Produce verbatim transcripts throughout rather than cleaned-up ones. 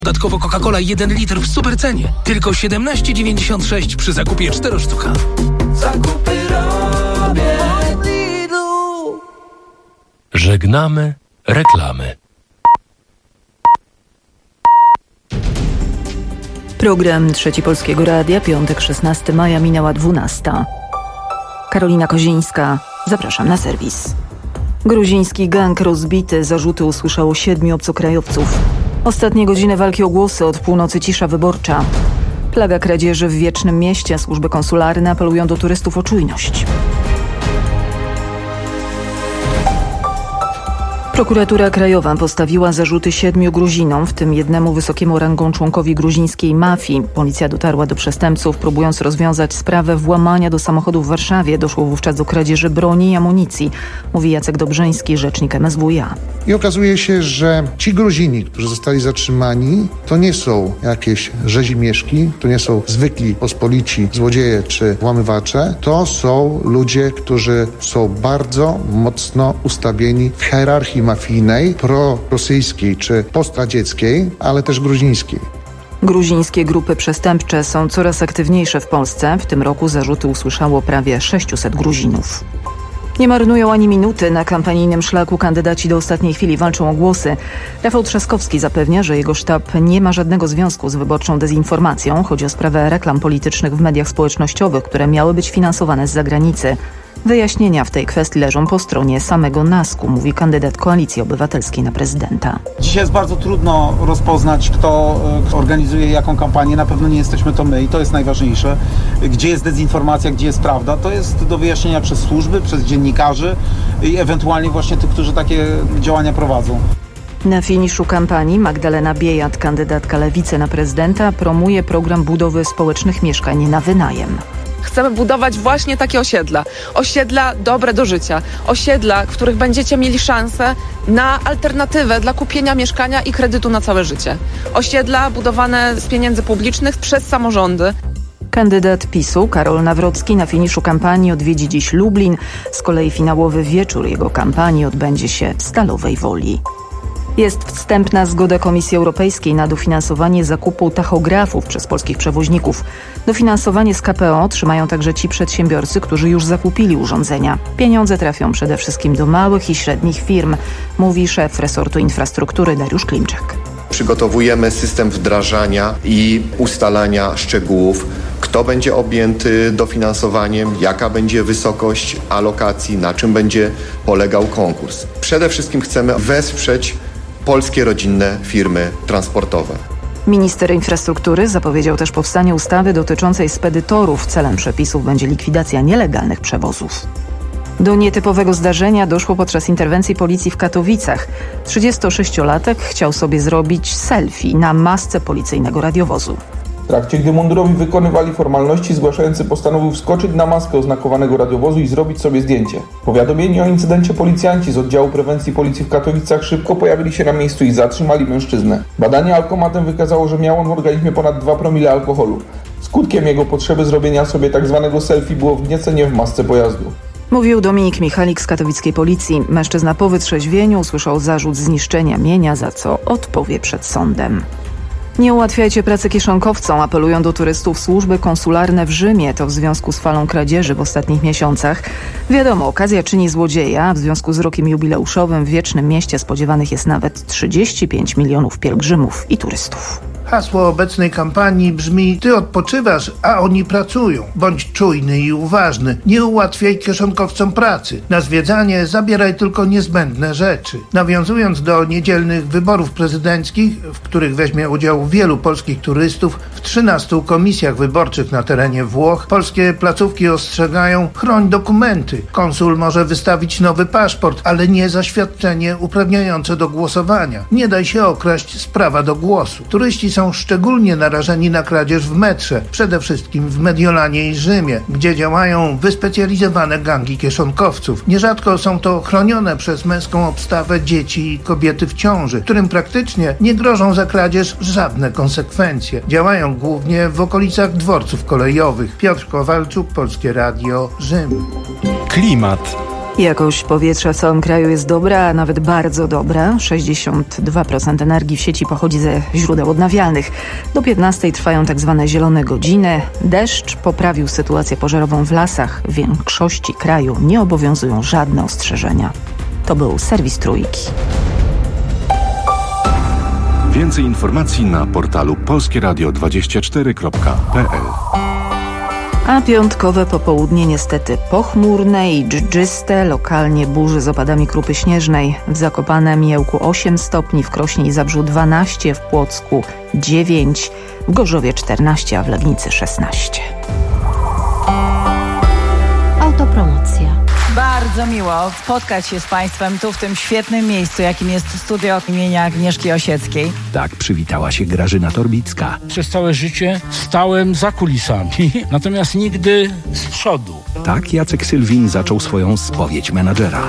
Dodatkowo Coca-Cola jeden litr w supercenie. Tylko siedemnaście dziewięćdziesiąt sześć przy zakupie cztery sztuka. Zakupy robię. Żegnamy reklamy. Program Trzeci Polskiego Radia, piątek szesnastego maja, minęła dwunasta. Karolina Kozińska, zapraszam na serwis. Gruziński gang rozbity, zarzuty usłyszało siedmiu obcokrajowców. Ostatnie godziny walki o głosy, od północy cisza wyborcza. Plaga kradzieży w Wiecznym Mieście, służby konsularne apelują do turystów o czujność. Prokuratura Krajowa postawiła zarzuty siedmiu Gruzinom, w tym jednemu wysokiemu rangą członkowi gruzińskiej mafii. Policja dotarła do przestępców, próbując rozwiązać sprawę włamania do samochodu w Warszawie. Doszło wówczas do kradzieży broni i amunicji, mówi Jacek Dobrzyński, rzecznik M S W iA. I okazuje się, że ci Gruzini, którzy zostali zatrzymani, to nie są jakieś rzezimieszki, to nie są zwykli pospolici złodzieje czy włamywacze. To są ludzie, którzy są bardzo mocno ustawieni w hierarchii mafijnej, prorosyjskiej czy postradzieckiej, ale też gruzińskiej. Gruzińskie grupy przestępcze są coraz aktywniejsze w Polsce. W tym roku zarzuty usłyszało prawie sześciuset Gruzinów. Nie marnują ani minuty. Na kampanijnym szlaku kandydaci do ostatniej chwili walczą o głosy. Rafał Trzaskowski zapewnia, że jego sztab nie ma żadnego związku z wyborczą dezinformacją. Chodzi o sprawę reklam politycznych w mediach społecznościowych, które miały być finansowane z zagranicy. Wyjaśnienia w tej kwestii leżą po stronie samego NASK-u, mówi kandydat Koalicji Obywatelskiej na prezydenta. Dzisiaj jest bardzo trudno rozpoznać, kto organizuje jaką kampanię. Na pewno nie jesteśmy to my i to jest najważniejsze. Gdzie jest dezinformacja, gdzie jest prawda, to jest do wyjaśnienia przez służby, przez dziennikarzy i ewentualnie właśnie tych, którzy takie działania prowadzą. Na finiszu kampanii Magdalena Biejat, kandydatka Lewicy na prezydenta, promuje program budowy społecznych mieszkań na wynajem. Chcemy budować właśnie takie osiedla. Osiedla dobre do życia. Osiedla, w których będziecie mieli szansę na alternatywę dla kupienia mieszkania i kredytu na całe życie. Osiedla budowane z pieniędzy publicznych przez samorządy. Kandydat PiSu Karol Nawrocki na finiszu kampanii odwiedzi dziś Lublin. Z kolei finałowy wieczór jego kampanii odbędzie się w Stalowej Woli. Jest wstępna zgoda Komisji Europejskiej na dofinansowanie zakupu tachografów przez polskich przewoźników. Dofinansowanie z K P O otrzymają także ci przedsiębiorcy, którzy już zakupili urządzenia. Pieniądze trafią przede wszystkim do małych i średnich firm, mówi szef resortu infrastruktury Dariusz Klimczak. Przygotowujemy system wdrażania i ustalania szczegółów, kto będzie objęty dofinansowaniem, jaka będzie wysokość alokacji, na czym będzie polegał konkurs. Przede wszystkim chcemy wesprzeć polskie rodzinne firmy transportowe. Minister infrastruktury zapowiedział też powstanie ustawy dotyczącej spedytorów. Celem przepisów będzie likwidacja nielegalnych przewozów. Do nietypowego zdarzenia doszło podczas interwencji policji w Katowicach. trzydziestosześciolatek chciał sobie zrobić selfie na masce policyjnego radiowozu. W trakcie, gdy mundurowi wykonywali formalności, zgłaszający postanowił wskoczyć na maskę oznakowanego radiowozu i zrobić sobie zdjęcie. Powiadomieni o incydencie policjanci z oddziału prewencji policji w Katowicach szybko pojawili się na miejscu i zatrzymali mężczyznę. Badanie alkomatem wykazało, że miał on w organizmie ponad dwa promile alkoholu. Skutkiem jego potrzeby zrobienia sobie tzw. selfie było wgniecenie w masce pojazdu. Mówił Dominik Michalik z katowickiej policji. Mężczyzna po wytrzeźwieniu usłyszał zarzut zniszczenia mienia, za co odpowie przed sądem. Nie ułatwiajcie pracy kieszonkowcom, apelują do turystów służby konsularne w Rzymie. To w związku z falą kradzieży w ostatnich miesiącach. Wiadomo, okazja czyni złodzieja. W związku z rokiem jubileuszowym w Wiecznym Mieście spodziewanych jest nawet trzydzieści pięć milionów pielgrzymów i turystów. Hasło obecnej kampanii brzmi: ty odpoczywasz, a oni pracują. Bądź czujny i uważny. Nie ułatwiaj kieszonkowcom pracy. Na zwiedzanie zabieraj tylko niezbędne rzeczy. Nawiązując do niedzielnych wyborów prezydenckich, w których weźmie udział wielu polskich turystów, w trzynastu komisjach wyborczych na terenie Włoch, polskie placówki ostrzegają: chroń dokumenty. Konsul może wystawić nowy paszport, ale nie zaświadczenie uprawniające do głosowania. Nie daj się okraść z prawa do głosu. Turyści są szczególnie narażeni na kradzież w metrze, przede wszystkim w Mediolanie i Rzymie, gdzie działają wyspecjalizowane gangi kieszonkowców. Nierzadko są to chronione przez męską obstawę dzieci i kobiety w ciąży, którym praktycznie nie grożą za kradzież żadne konsekwencje. Działają głównie w okolicach dworców kolejowych. Piotr Kowalczuk, Polskie Radio, Rzym. Klimat. Jakość powietrza w całym kraju jest dobra, a nawet bardzo dobra. sześćdziesiąt dwa procent energii w sieci pochodzi ze źródeł odnawialnych. Do piętnastej trwają tak zwane zielone godziny. Deszcz poprawił sytuację pożarową w lasach. W większości kraju nie obowiązują żadne ostrzeżenia. To był serwis Trójki. Więcej informacji na portalu polskie radio dwadzieścia cztery kropka p l. A piątkowe popołudnie niestety pochmurne i dżdżyste, lokalnie burzy z opadami krupy śnieżnej. W Zakopanem i Ełku osiem stopni, w Krośnie i Zabrzu dwanaście, w Płocku dziewięć, w Gorzowie czternaście, a w Legnicy szesnaście. Autopromocja. Bardzo miło spotkać się z Państwem tu w tym świetnym miejscu, jakim jest studio imienia Agnieszki Osieckiej. Tak przywitała się Grażyna Torbicka. Przez całe życie stałem za kulisami, natomiast nigdy z przodu. Tak Jacek Sylwin zaczął swoją spowiedź menadżera.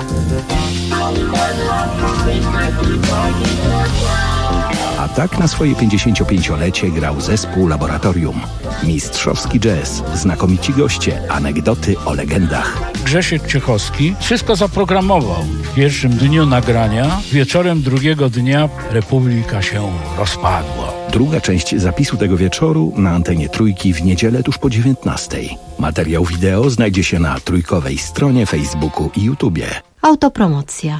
A tak na swoje pięćdziesięciopięciolecie grał zespół Laboratorium. Mistrzowski jazz, znakomici goście, anegdoty o legendach. Grzesiek Ciechowski wszystko zaprogramował. W pierwszym dniu nagrania, wieczorem drugiego dnia Republika się rozpadła. Druga część zapisu tego wieczoru na antenie Trójki w niedzielę tuż po dziewiętnastej. Materiał wideo znajdzie się na trójkowej stronie, Facebooku i YouTubie. Autopromocja.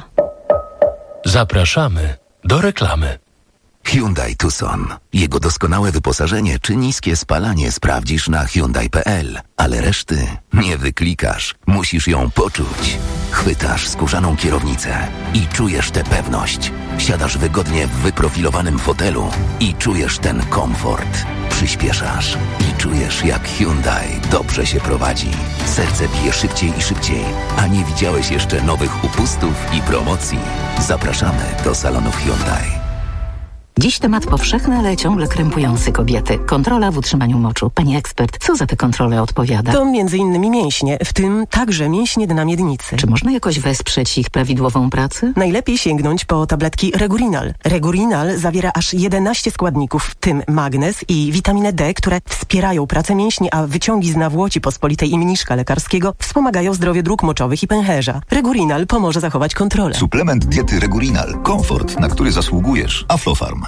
Zapraszamy do reklamy. Hyundai Tucson. Jego doskonałe wyposażenie czy niskie spalanie sprawdzisz na hyundai kropka p l, ale reszty nie wyklikasz. Musisz ją poczuć. Chwytasz skórzaną kierownicę i czujesz tę pewność. Siadasz wygodnie w wyprofilowanym fotelu i czujesz ten komfort. Przyspieszasz i czujesz, jak Hyundai dobrze się prowadzi. Serce bije szybciej i szybciej, a nie widziałeś jeszcze nowych upustów i promocji. Zapraszamy do salonów Hyundai. Dziś temat powszechny, ale ciągle krępujący kobiety. Kontrola w utrzymaniu moczu. Pani ekspert, co za tę kontrolę odpowiada? To między innymi mięśnie, w tym także mięśnie dna miednicy. Czy można jakoś wesprzeć ich prawidłową pracę? Najlepiej sięgnąć po tabletki Regurinal. Regurinal zawiera aż jedenaście składników, w tym magnez i witaminę D, które wspierają pracę mięśni, a wyciągi z nawłoci pospolitej i mniszka lekarskiego wspomagają zdrowie dróg moczowych i pęcherza. Regurinal pomoże zachować kontrolę. Suplement diety Regurinal. Komfort, na który zasługujesz. Aflofarm.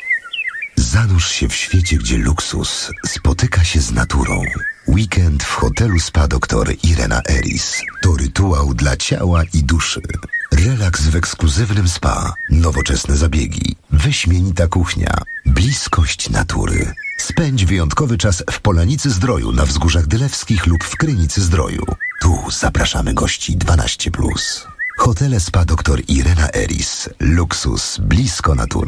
Zanurz się w świecie, gdzie luksus spotyka się z naturą. Weekend w hotelu Spa Doktor Irena Eris to rytuał dla ciała i duszy. Relaks w ekskluzywnym spa, nowoczesne zabiegi, wyśmienita kuchnia, bliskość natury. Spędź wyjątkowy czas w Polanicy Zdroju na Wzgórzach Dylewskich lub w Krynicy Zdroju. Tu zapraszamy gości dwanaście plus. Hotele Spa Doktor Irena Eris. Luksus blisko natury.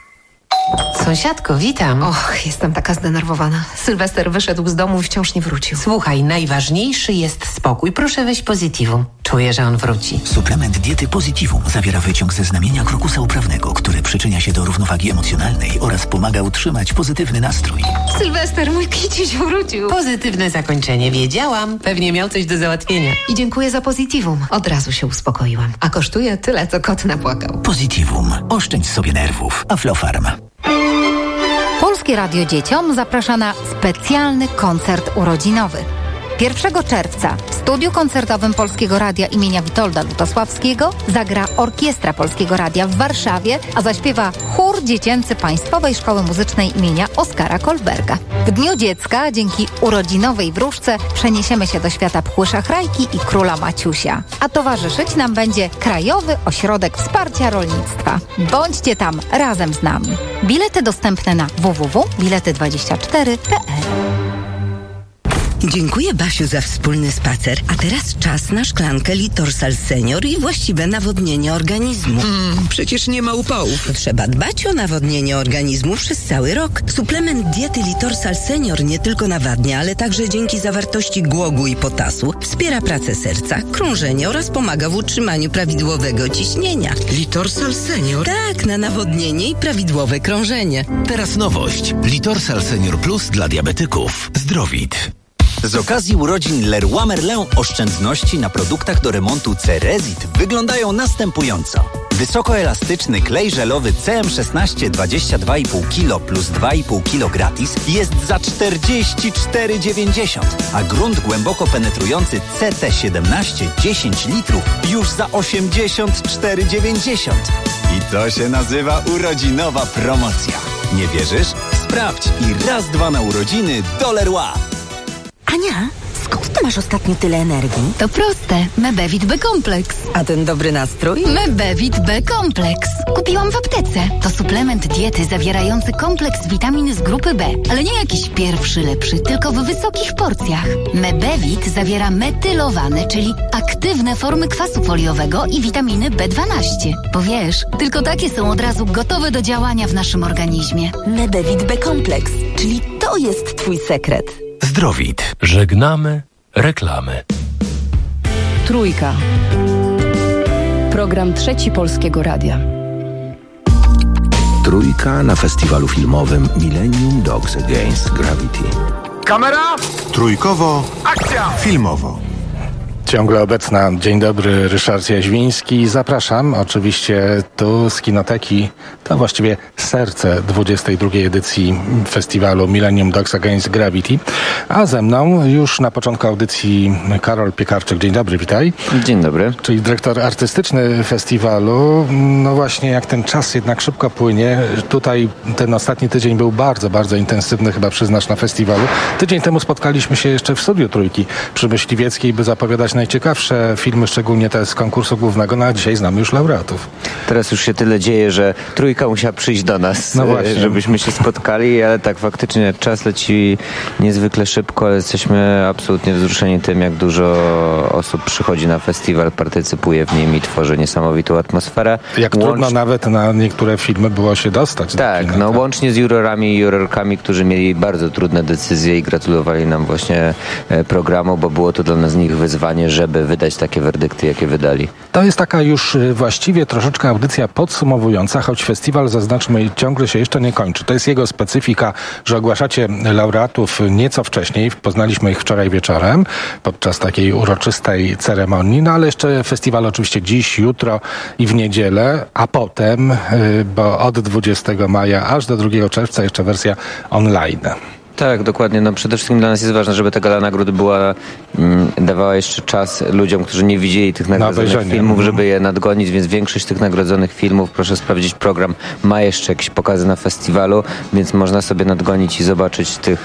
Sąsiadko, witam. Och, jestem taka zdenerwowana. Sylwester wyszedł z domu i wciąż nie wrócił. Słuchaj, najważniejszy jest spokój. Proszę weź Positivum. Czuję, że on wróci. Suplement diety Positivum zawiera wyciąg ze znamienia krokusa uprawnego, który przyczynia się do równowagi emocjonalnej oraz pomaga utrzymać pozytywny nastrój. Sylwester, mój kiciuś wrócił. Pozytywne zakończenie. Wiedziałam. Pewnie miał coś do załatwienia. I dziękuję za Positivum. Od razu się uspokoiłam. A kosztuje tyle, co kot napłakał. Positivum. Oszczędź sobie nerwów. Aflofarm. Polskie Radio Dzieciom zaprasza na specjalny koncert urodzinowy. pierwszego czerwca w studiu koncertowym Polskiego Radia imienia Witolda Lutosławskiego zagra Orkiestra Polskiego Radia w Warszawie, a zaśpiewa chór dziecięcy Państwowej Szkoły Muzycznej imienia Oskara Kolberga. W Dniu Dziecka dzięki urodzinowej wróżce przeniesiemy się do świata Pchły Szachrajki i Króla Maciusia. A towarzyszyć nam będzie Krajowy Ośrodek Wsparcia Rolnictwa. Bądźcie tam razem z nami. Bilety dostępne na w w w kropka bilety dwadzieścia cztery kropka p l. Dziękuję, Basiu, za wspólny spacer. A teraz czas na szklankę Litorsal Senior i właściwe nawodnienie organizmu. Mm, przecież nie ma upałów. Trzeba dbać o nawodnienie organizmu przez cały rok. Suplement diety Litorsal Senior nie tylko nawadnia, ale także dzięki zawartości głogu i potasu wspiera pracę serca, krążenie oraz pomaga w utrzymaniu prawidłowego ciśnienia. Litorsal Senior? Tak, na nawodnienie i prawidłowe krążenie. Teraz nowość. Litorsal Senior Plus dla diabetyków. Zdrowit. Z okazji urodzin Leroy Merlin oszczędności na produktach do remontu Cerezit wyglądają następująco. Wysokoelastyczny klej żelowy C M szesnaście dwadzieścia dwa i pół kilo plus dwa i pół kilo gratis jest za czterdzieści cztery dziewięćdziesiąt, a grunt głęboko penetrujący C T siedemnaście dziesięć litrów już za osiemdziesiąt cztery dziewięćdziesiąt. I to się nazywa urodzinowa promocja. Nie wierzysz? Sprawdź i raz, dwa na urodziny do Leroy. Ania, skąd ty masz ostatnio tyle energii? To proste. Mebevit B-kompleks. A ten dobry nastrój? Mebevit B-kompleks. Kupiłam w aptece. To suplement diety zawierający kompleks witamin z grupy B. Ale nie jakiś pierwszy lepszy, tylko w wysokich porcjach. Mebevit zawiera metylowane, czyli aktywne formy kwasu foliowego i witaminy B dwanaście. Bo wiesz, tylko takie są od razu gotowe do działania w naszym organizmie. Mebevit B-kompleks, czyli to jest twój sekret. Zdrowit. Żegnamy reklamy. Trójka. Program Trzeci Polskiego Radia. Trójka na festiwalu filmowym Millennium Dogs Against Gravity. Kamera! Trójkowo. Akcja! Filmowo. Ciągle obecna. Dzień dobry, Ryszard Jaźwiński. Zapraszam oczywiście tu z kinoteki. To właściwie serce dwudziestej drugiej edycji festiwalu Millennium Dogs Against Gravity. A ze mną już na początku audycji Karol Piekarczyk. Dzień dobry, witaj. Dzień dobry. Czyli dyrektor artystyczny festiwalu. No właśnie, jak ten czas jednak szybko płynie. Tutaj ten ostatni tydzień był bardzo, bardzo intensywny, chyba przyznasz, na festiwalu. Tydzień temu spotkaliśmy się jeszcze w studiu Trójki przy Myśliwieckiej, by zapowiadać najciekawsze filmy, szczególnie te z konkursu głównego, no a dzisiaj znamy już laureatów. Teraz już się tyle dzieje, że Trójka musiała przyjść do nas, no żebyśmy się spotkali, ale tak faktycznie czas leci niezwykle szybko, ale jesteśmy absolutnie wzruszeni tym, jak dużo osób przychodzi na festiwal, partycypuje w nim i tworzy niesamowitą atmosferę. Jak Łącz... trudno nawet na niektóre filmy było się dostać. Tak, kina, no tak. Łącznie z jurorami i jurorkami, którzy mieli bardzo trudne decyzje i gratulowali nam właśnie programu, bo było to dla nas z nich wyzwanie, żeby wydać takie werdykty, jakie wydali. To jest taka już właściwie troszeczkę audycja podsumowująca, choć festiwal, zaznaczmy, ciągle się jeszcze nie kończy. To jest jego specyfika, że ogłaszacie laureatów nieco wcześniej. Poznaliśmy ich wczoraj wieczorem podczas takiej uroczystej ceremonii, no ale jeszcze festiwal oczywiście dziś, jutro i w niedzielę, a potem, bo od dwudziestego maja aż do drugiego czerwca jeszcze wersja online. Tak, dokładnie. No przede wszystkim dla nas jest ważne, żeby ta gala nagród była, mm, dawała jeszcze czas ludziom, którzy nie widzieli tych nagrodzonych filmów, żeby je nadgonić, więc większość tych nagrodzonych filmów, proszę sprawdzić program, ma jeszcze jakieś pokazy na festiwalu, więc można sobie nadgonić i zobaczyć tych,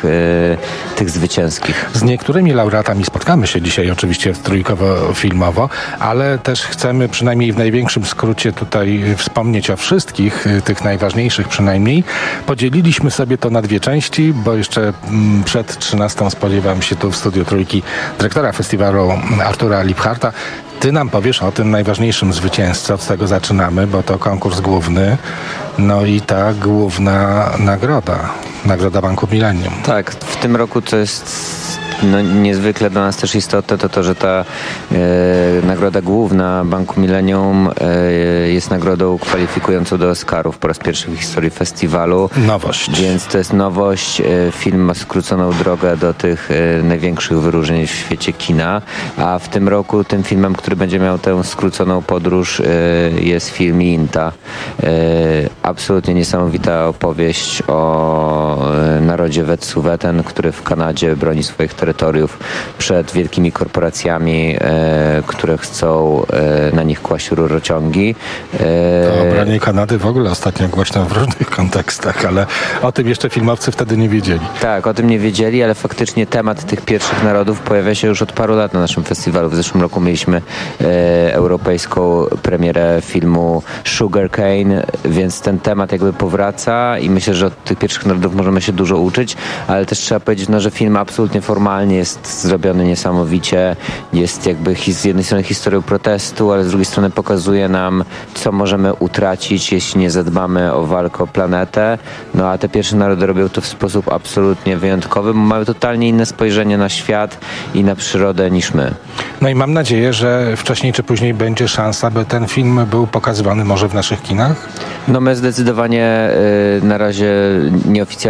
e, tych zwycięskich. Z niektórymi laureatami spotkamy się dzisiaj oczywiście trójkowo-filmowo, ale też chcemy przynajmniej w największym skrócie tutaj wspomnieć o wszystkich, tych najważniejszych przynajmniej. Podzieliliśmy sobie to na dwie części, bo jeszcze przed trzynastą spodziewam się tu w studiu Trójki dyrektora festiwalu Artura Lipharta. Ty nam powiesz o tym najważniejszym zwycięzcy, od tego zaczynamy, bo to konkurs główny, no i ta główna nagroda, Nagroda Banku Millennium. Tak, w tym roku to jest no, niezwykle dla nas też istotne to to, że ta e, nagroda główna Banku Millennium e, jest nagrodą kwalifikującą do Oscarów po raz pierwszy w historii festiwalu. Nowość. Więc to jest nowość. E, film ma skróconą drogę do tych e, największych wyróżnień w świecie kina, a w tym roku tym filmem, który będzie miał tę skróconą podróż e, jest film Inta. E, absolutnie niesamowita opowieść o e, narodzie Wet'suwet'en, który w Kanadzie broni swoich terytoriów przed wielkimi korporacjami, e, które chcą e, na nich kłaść rurociągi. E, to obronie Kanady w ogóle ostatnio głośno w różnych kontekstach, ale o tym jeszcze filmowcy wtedy nie wiedzieli. Tak, o tym nie wiedzieli, ale faktycznie temat tych pierwszych narodów pojawia się już od paru lat na naszym festiwalu. W zeszłym roku mieliśmy e, europejską premierę filmu Sugarcane, więc ten temat jakby powraca i myślę, że od tych pierwszych narodów możemy się dużo uczyć, ale też trzeba powiedzieć, no, że film absolutnie formalnie jest zrobiony niesamowicie. Jest jakby z jednej strony historią protestu, ale z drugiej strony pokazuje nam, co możemy utracić, jeśli nie zadbamy o walkę o planetę. No a te pierwsze narody robią to w sposób absolutnie wyjątkowy, bo mają totalnie inne spojrzenie na świat i na przyrodę niż my. No i mam nadzieję, że wcześniej czy później będzie szansa, by ten film był pokazywany może w naszych kinach? No my zdecydowanie y, na razie nieoficjalnie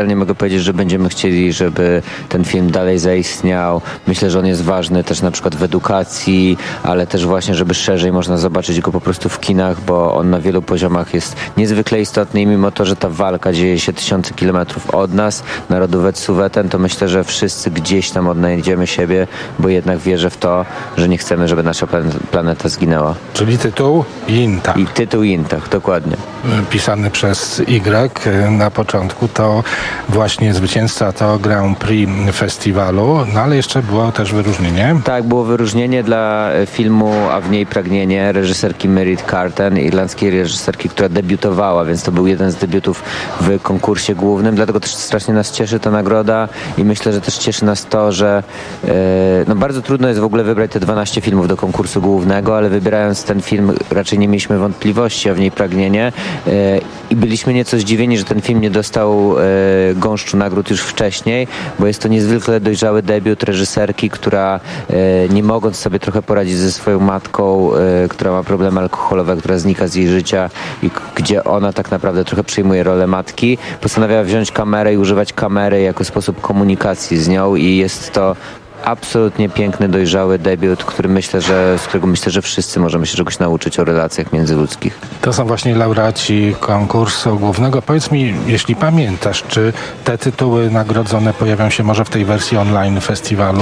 oficjalnie mogę powiedzieć, że będziemy chcieli, żeby ten film dalej zaistniał. Myślę, że on jest ważny też na przykład w edukacji, ale też właśnie, żeby szerzej można zobaczyć go po prostu w kinach, bo on na wielu poziomach jest niezwykle istotny i mimo to, że ta walka dzieje się tysiące kilometrów od nas, narodu Wet'suwet'en, to myślę, że wszyscy gdzieś tam odnajdziemy siebie, bo jednak wierzę w to, że nie chcemy, żeby nasza planeta zginęła. Czyli tytuł Yintach. I tytuł Yintach, dokładnie. Pisany przez Y na początku, to właśnie zwycięzca to Grand Prix festiwalu, no ale jeszcze było też wyróżnienie. Tak, było wyróżnienie dla filmu A w niej pragnienie reżyserki Merit Carten, irlandzkiej reżyserki, która debiutowała, więc to był jeden z debiutów w konkursie głównym, dlatego też strasznie nas cieszy ta nagroda i myślę, że też cieszy nas to, że e, no bardzo trudno jest w ogóle wybrać te dwanaście filmów do konkursu głównego, ale wybierając ten film raczej nie mieliśmy wątpliwości, A w niej pragnienie e, i byliśmy nieco zdziwieni, że ten film nie dostał e, gąszczu nagród już wcześniej, bo jest to niezwykle dojrzały debiut reżyserki, która e, nie mogąc sobie trochę poradzić ze swoją matką, e, która ma problemy alkoholowe, która znika z jej życia i k- gdzie ona tak naprawdę trochę przyjmuje rolę matki, postanawiała wziąć kamerę i używać kamery jako sposób komunikacji z nią i jest to absolutnie piękny, dojrzały debiut, który myślę, że, z którego myślę, że wszyscy możemy się czegoś nauczyć o relacjach międzyludzkich. To są właśnie laureaci konkursu głównego. Powiedz mi, jeśli pamiętasz, czy te tytuły nagrodzone pojawią się może w tej wersji online festiwalu?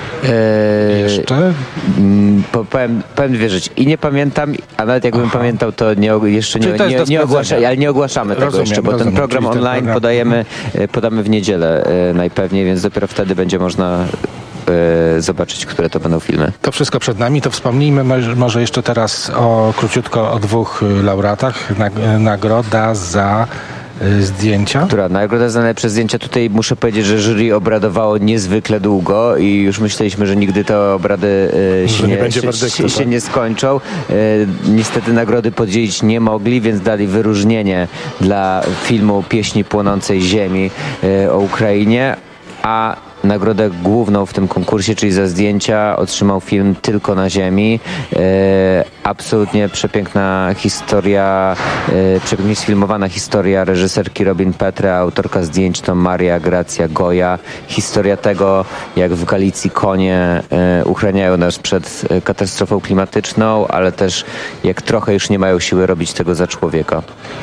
Eee, Jeszcze? Po, powiem, powiem dwie rzeczy. I nie pamiętam, a nawet jakbym Aha. pamiętał, to nie, jeszcze nie, nie, nie, nie ogłaszamy, ale nie ogłaszamy tego rozumiem, jeszcze, bo rozumiem. ten program Czyli ten online program... podajemy, podamy w niedzielę e, najpewniej, więc dopiero wtedy będzie można e, zobaczyć, które to będą filmy. To wszystko przed nami, to wspomnijmy może jeszcze teraz o króciutko o dwóch laureatach. Nagroda za zdjęcia. Która nagroda za najlepsze zdjęcia. Tutaj muszę powiedzieć, że jury obradowało niezwykle długo i już myśleliśmy, że nigdy te obrady e, się, nie, nie będzie się, werdyktu, się, się tak? nie skończą. E, niestety nagrody podzielić nie mogli, więc dali wyróżnienie dla filmu Pieśni płonącej ziemi e, o Ukrainie, a nagrodę główną w tym konkursie, czyli za zdjęcia, otrzymał film Tylko na ziemi. E, absolutnie przepiękna historia, e, przepięknie sfilmowana historia reżyserki Robin Petre, autorka zdjęć to Maria Gracja Goja. Historia tego, jak w Galicji konie e, uchraniają nas przed e, katastrofą klimatyczną, ale też jak trochę już nie mają siły robić tego za człowieka.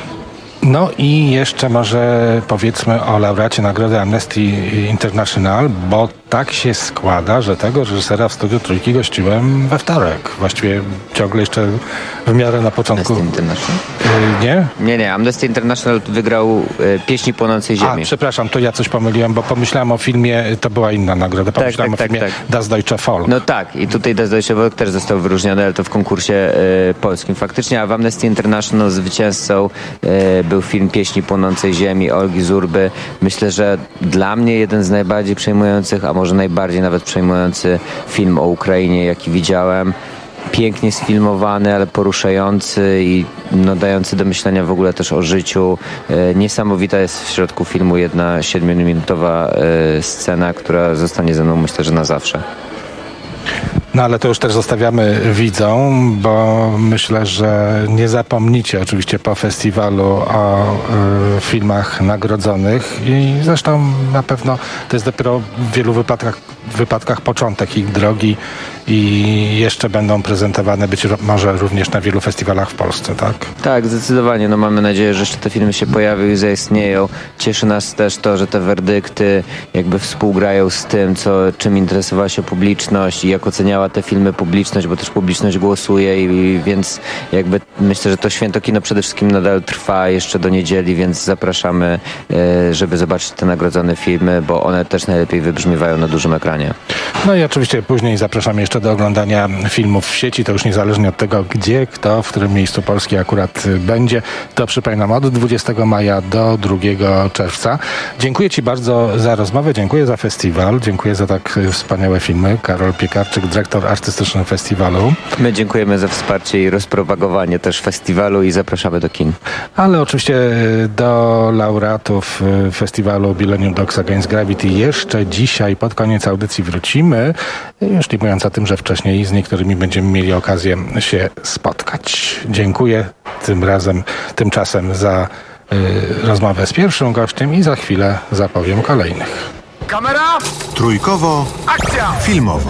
No i jeszcze może powiedzmy o laureacie nagrody Amnesty International, bo tak się składa, że tego reżysera w Studiu Trójki gościłem we wtorek. Właściwie ciągle jeszcze w miarę na początku. Amnesty International? Yy, nie? Nie, nie. Amnesty International wygrał y, Pieśni płonącej ziemi. A, przepraszam, to ja coś pomyliłem, bo pomyślałem o filmie, to była inna nagroda. Pomyślałem tak, tak, o filmie tak, tak. Das Deutsche Volk. No tak, i tutaj Das Deutsche Volk też został wyróżniony, ale to w konkursie y, polskim faktycznie, a w Amnesty International zwycięzcą y, był film Pieśni płonącej ziemi Olgi Zurby. Myślę, że dla mnie jeden z najbardziej przejmujących, a może najbardziej nawet przejmujący film o Ukrainie, jaki widziałem. Pięknie sfilmowany, ale poruszający i no, dający do myślenia w ogóle też o życiu. E, niesamowita jest w środku filmu jedna siedmiominutowa e, scena, która zostanie ze mną myślę, że na zawsze. No ale to już też zostawiamy widzom, bo myślę, że nie zapomnicie oczywiście po festiwalu o y, filmach nagrodzonych i zresztą na pewno to jest dopiero w wielu wypadkach, wypadkach początek ich drogi i jeszcze będą prezentowane być może również na wielu festiwalach w Polsce, tak? Tak, zdecydowanie. No mamy nadzieję, że jeszcze te filmy się pojawią i zaistnieją. Cieszy nas też to, że te werdykty jakby współgrają z tym, co, czym interesowała się publiczność i jak oceniała te filmy publiczność, bo też publiczność głosuje i, i więc jakby myślę, że to święto kino przede wszystkim nadal trwa jeszcze do niedzieli, więc zapraszamy, e, żeby zobaczyć te nagrodzone filmy, bo one też najlepiej wybrzmiewają na dużym ekranie. No i oczywiście później zapraszamy jeszcze do oglądania filmów w sieci, to już niezależnie od tego, gdzie, kto, w którym miejscu Polski akurat będzie. To przypominam od dwudziestego maja do drugiego czerwca. Dziękuję Ci bardzo za rozmowę, dziękuję za festiwal, dziękuję za tak wspaniałe filmy. Karol Piekarczyk, dyrektor artystyczny festiwalu. My dziękujemy za wsparcie i rozpropagowanie też festiwalu i zapraszamy do kin. Ale oczywiście do laureatów festiwalu Millennium Dogs Against Gravity jeszcze dzisiaj pod koniec audycji wrócimy, już nie mówiąc o tym, że wcześniej z niektórymi będziemy mieli okazję się spotkać. Dziękuję tym razem, tymczasem za rozmowę z pierwszym gościem i za chwilę zapowiem kolejnych. Kamera! Trójkowo. Akcja! Filmowo.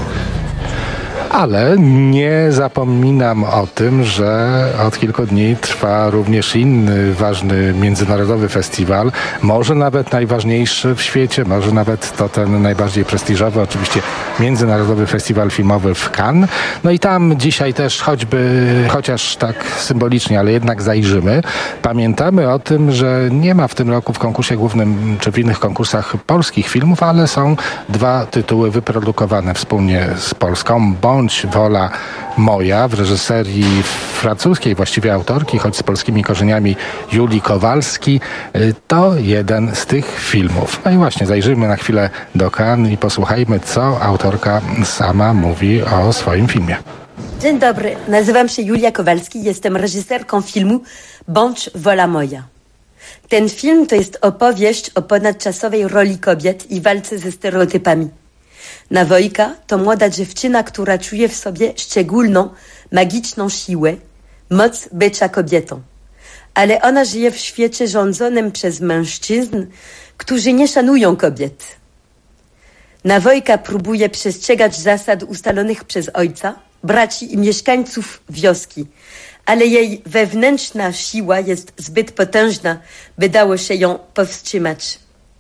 Ale nie zapominam o tym, że od kilku dni trwa również inny ważny międzynarodowy festiwal, może nawet najważniejszy w świecie, może nawet to ten najbardziej prestiżowy, oczywiście Międzynarodowy Festiwal Filmowy w Cannes. No i tam dzisiaj też choćby, chociaż tak symbolicznie, ale jednak zajrzymy. Pamiętamy o tym, że nie ma w tym roku w konkursie głównym czy w innych konkursach polskich filmów, ale są dwa tytuły wyprodukowane wspólnie z Polską. Bądź wola moja w reżyserii francuskiej, właściwie autorki, choć z polskimi korzeniami, Julii Kowalski, to jeden z tych filmów. No i właśnie zajrzyjmy na chwilę do Cannes i posłuchajmy, co autorka sama mówi o swoim filmie. Dzień dobry, nazywam się Julia Kowalski, jestem reżyserką filmu Bądź wola moja. Ten film to jest opowieść o ponadczasowej roli kobiet i walce ze stereotypami. Nawojka to młoda dziewczyna, która czuje w sobie szczególną, magiczną siłę, moc bycia kobietą. Ale ona żyje w świecie rządzonym przez mężczyzn, którzy nie szanują kobiet. Nawojka próbuje przestrzegać zasad ustalonych przez ojca, braci i mieszkańców wioski, ale jej wewnętrzna siła jest zbyt potężna, by dało się ją powstrzymać.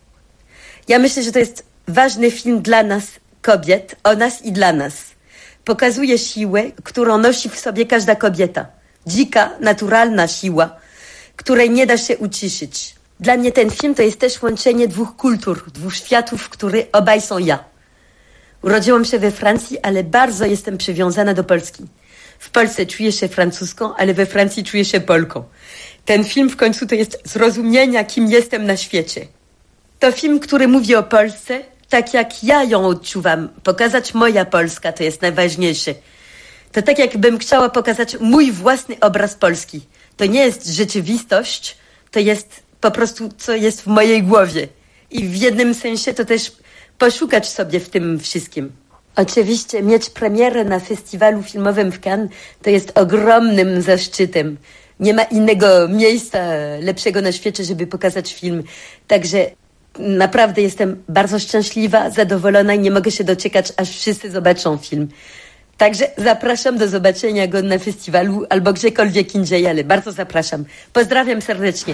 Ja myślę, że to jest ważny film dla nas, kobiet, o nas i dla nas. Pokazuje siłę, którą nosi w sobie każda kobieta. Dzika, naturalna siła, której nie da się uciszyć. Dla mnie ten film to jest też łączenie dwóch kultur, dwóch światów, które obaj są ja. Urodziłam się we Francji, ale bardzo jestem przywiązana do Polski. W Polsce czuję się francuską, ale we Francji czuję się Polką. Ten film w końcu to jest zrozumienie, kim jestem na świecie. To film, który mówi o Polsce, tak jak ja ją odczuwam. Pokazać moja Polska to jest najważniejsze. To tak jakbym chciała pokazać mój własny obraz Polski. To nie jest rzeczywistość, to jest po prostu co jest w mojej głowie. I w jednym sensie to też poszukać sobie w tym wszystkim. Oczywiście mieć premierę na festiwalu filmowym w Cannes to jest ogromnym zaszczytem. Nie ma innego miejsca lepszego na świecie, żeby pokazać film. Także naprawdę jestem bardzo szczęśliwa, zadowolona i nie mogę się doczekać, aż wszyscy zobaczą film. Także zapraszam do zobaczenia go na festiwalu albo gdziekolwiek indziej, ale bardzo zapraszam. Pozdrawiam serdecznie.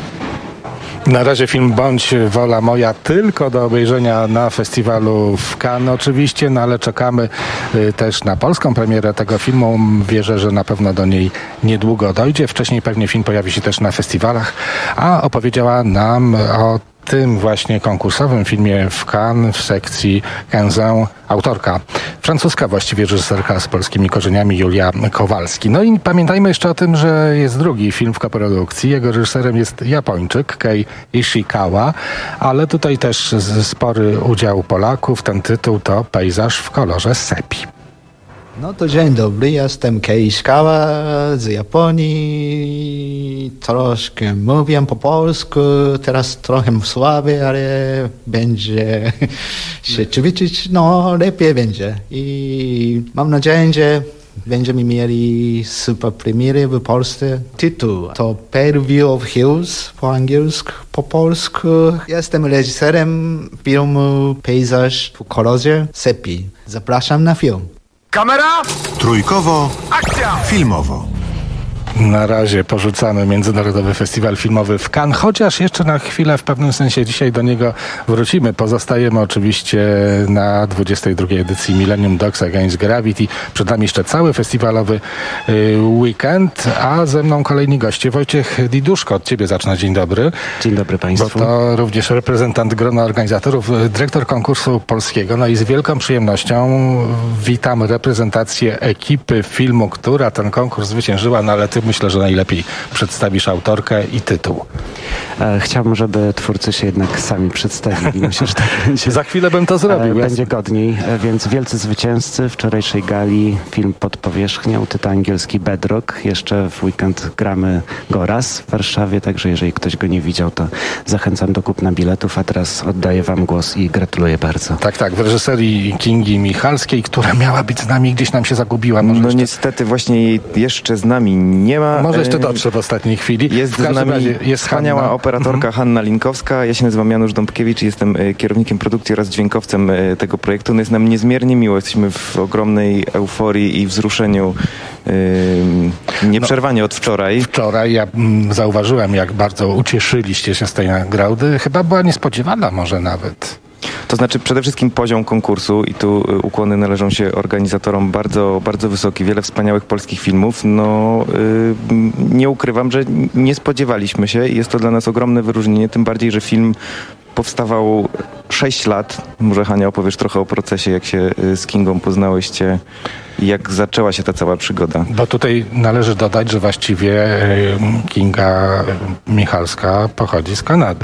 Na razie film Bądź wola moja tylko do obejrzenia na festiwalu w Cannes oczywiście, no ale czekamy y, też na polską premierę tego filmu. Wierzę, że na pewno do niej niedługo dojdzie. Wcześniej pewnie film pojawi się też na festiwalach, a opowiedziała nam o tym właśnie konkursowym filmie w Cannes w sekcji quinze autorka francuska, właściwie reżyserka z polskimi korzeniami Julia Kowalski. No i pamiętajmy jeszcze o tym, że jest drugi film w koprodukcji. Jego reżyserem jest Japończyk Kei Ishikawa, ale tutaj też spory udział Polaków. Ten tytuł to Pejzaż w kolorze sepi. No to dzień dobry, jestem Kei Ishikawa z Japonii. Troszkę mówię po polsku, teraz trochę słaby, ale będzie się ćwiczyć, no lepiej będzie. I mam nadzieję, że będziemy mieli super premiery w Polsce. Tytuł to Pale View of Hills po angielsku, po polsku. Jestem reżyserem filmu Pejzaż w kolorze sepi. Zapraszam na film. Kamera! Trójkowo. Akcja! Filmowo. Na razie porzucamy Międzynarodowy Festiwal Filmowy w Cannes, chociaż jeszcze na chwilę w pewnym sensie dzisiaj do niego wrócimy. Pozostajemy oczywiście na dwudziestej drugiej edycji Millennium Dogs Against Gravity. Przed nami jeszcze cały festiwalowy y, weekend, a ze mną kolejni goście. Wojciech Diduszko, od ciebie zacznę. Dzień dobry. Dzień dobry państwu. Bo to również reprezentant grona organizatorów, dyrektor konkursu polskiego. No i z wielką przyjemnością witam reprezentację ekipy filmu, która ten konkurs zwyciężyła, no ale ty myślę, że najlepiej przedstawisz autorkę i tytuł. E, chciałbym, żeby twórcy się jednak sami przedstawili. Myślę, że tak będzie. Za chwilę bym to zrobił. E, będzie godniej, e, więc wielcy zwycięzcy wczorajszej gali, film Pod powierzchnią, tytuł angielski Bedrock. Jeszcze w weekend gramy go raz w Warszawie, także jeżeli ktoś go nie widział, to zachęcam do kupna biletów, a teraz oddaję wam głos i gratuluję bardzo. Tak, tak, w reżyserii Kingi Michalskiej, która miała być z nami, gdzieś nam się zagubiła. Może no jeszcze... niestety właśnie jeszcze z nami nie nie ma. Może jeszcze dotrze w ostatniej chwili. Jest w z nami razie jest wspaniała Hanna. operatorka Mhm. Hanna Linkowska. Ja się nazywam Janusz Dąbkiewicz i jestem kierownikiem produkcji oraz dźwiękowcem tego projektu. No jest nam niezmiernie miło. Jesteśmy w ogromnej euforii i wzruszeniu yy, nieprzerwanie od wczoraj. Wczoraj ja mm, zauważyłem, jak bardzo ucieszyliście się z tej nagrody. Chyba była niespodziewana może nawet. To znaczy przede wszystkim poziom konkursu i tu ukłony należą się organizatorom bardzo, bardzo wysoki. Wiele wspaniałych polskich filmów. No yy, nie ukrywam, że nie spodziewaliśmy się i jest to dla nas ogromne wyróżnienie, tym bardziej, że film powstawał sześć lat. Może Hania opowiesz trochę o procesie, jak się z Kingą poznałyście i jak zaczęła się ta cała przygoda. Bo tutaj należy dodać, że właściwie Kinga Michalska pochodzi z Kanady.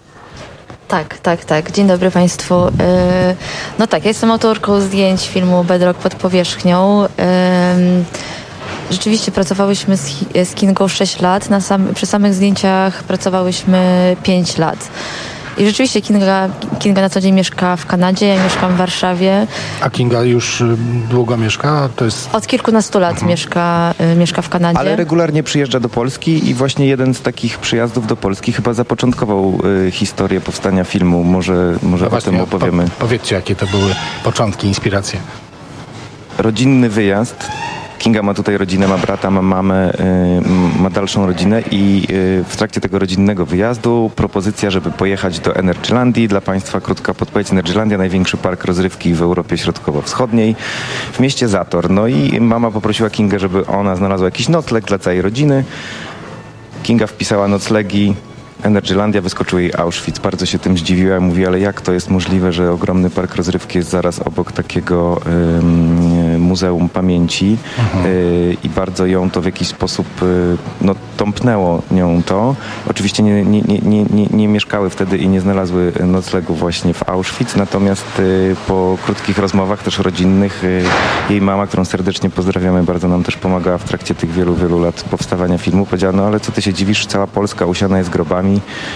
Tak, tak, tak. Dzień dobry Państwu. No tak, ja jestem autorką zdjęć filmu Bedrock pod powierzchnią. Rzeczywiście pracowałyśmy z, z Kingą sześć lat. Na sam, przy samych zdjęciach pracowałyśmy pięć lat. I rzeczywiście Kinga, Kinga na co dzień mieszka w Kanadzie, ja mieszkam w Warszawie. A Kinga już długo mieszka? To jest... Od kilkunastu lat mhm. mieszka, y, mieszka w Kanadzie. Ale regularnie przyjeżdża do Polski i właśnie jeden z takich przyjazdów do Polski chyba zapoczątkował y, historię powstania filmu. Może, może no o właśnie, tym opowiemy. Po, powiedzcie, jakie to były początki, inspiracje. Rodzinny wyjazd. Kinga ma tutaj rodzinę, ma brata, ma mamę, yy, ma dalszą rodzinę i yy, w trakcie tego rodzinnego wyjazdu propozycja, żeby pojechać do Energylandii. Dla Państwa krótka podpowiedź. Energylandia, największy park rozrywki w Europie Środkowo-Wschodniej, w mieście Zator. No i mama poprosiła Kingę, żeby ona znalazła jakiś nocleg dla całej rodziny. Kinga wpisała noclegi. Energylandia, wyskoczył jej Auschwitz. Bardzo się tym zdziwiła. Mówi, ale jak to jest możliwe, że ogromny park rozrywki jest zaraz obok takiego y, Muzeum Pamięci mhm. y, i bardzo ją to w jakiś sposób y, no, tąpnęło nią to. Oczywiście nie, nie, nie, nie, nie mieszkały wtedy i nie znalazły noclegu właśnie w Auschwitz, natomiast y, po krótkich rozmowach też rodzinnych y, jej mama, którą serdecznie pozdrawiamy, bardzo nam też pomagała w trakcie tych wielu, wielu lat powstawania filmu. Powiedziała, no ale co ty się dziwisz, cała Polska usiana jest grobami.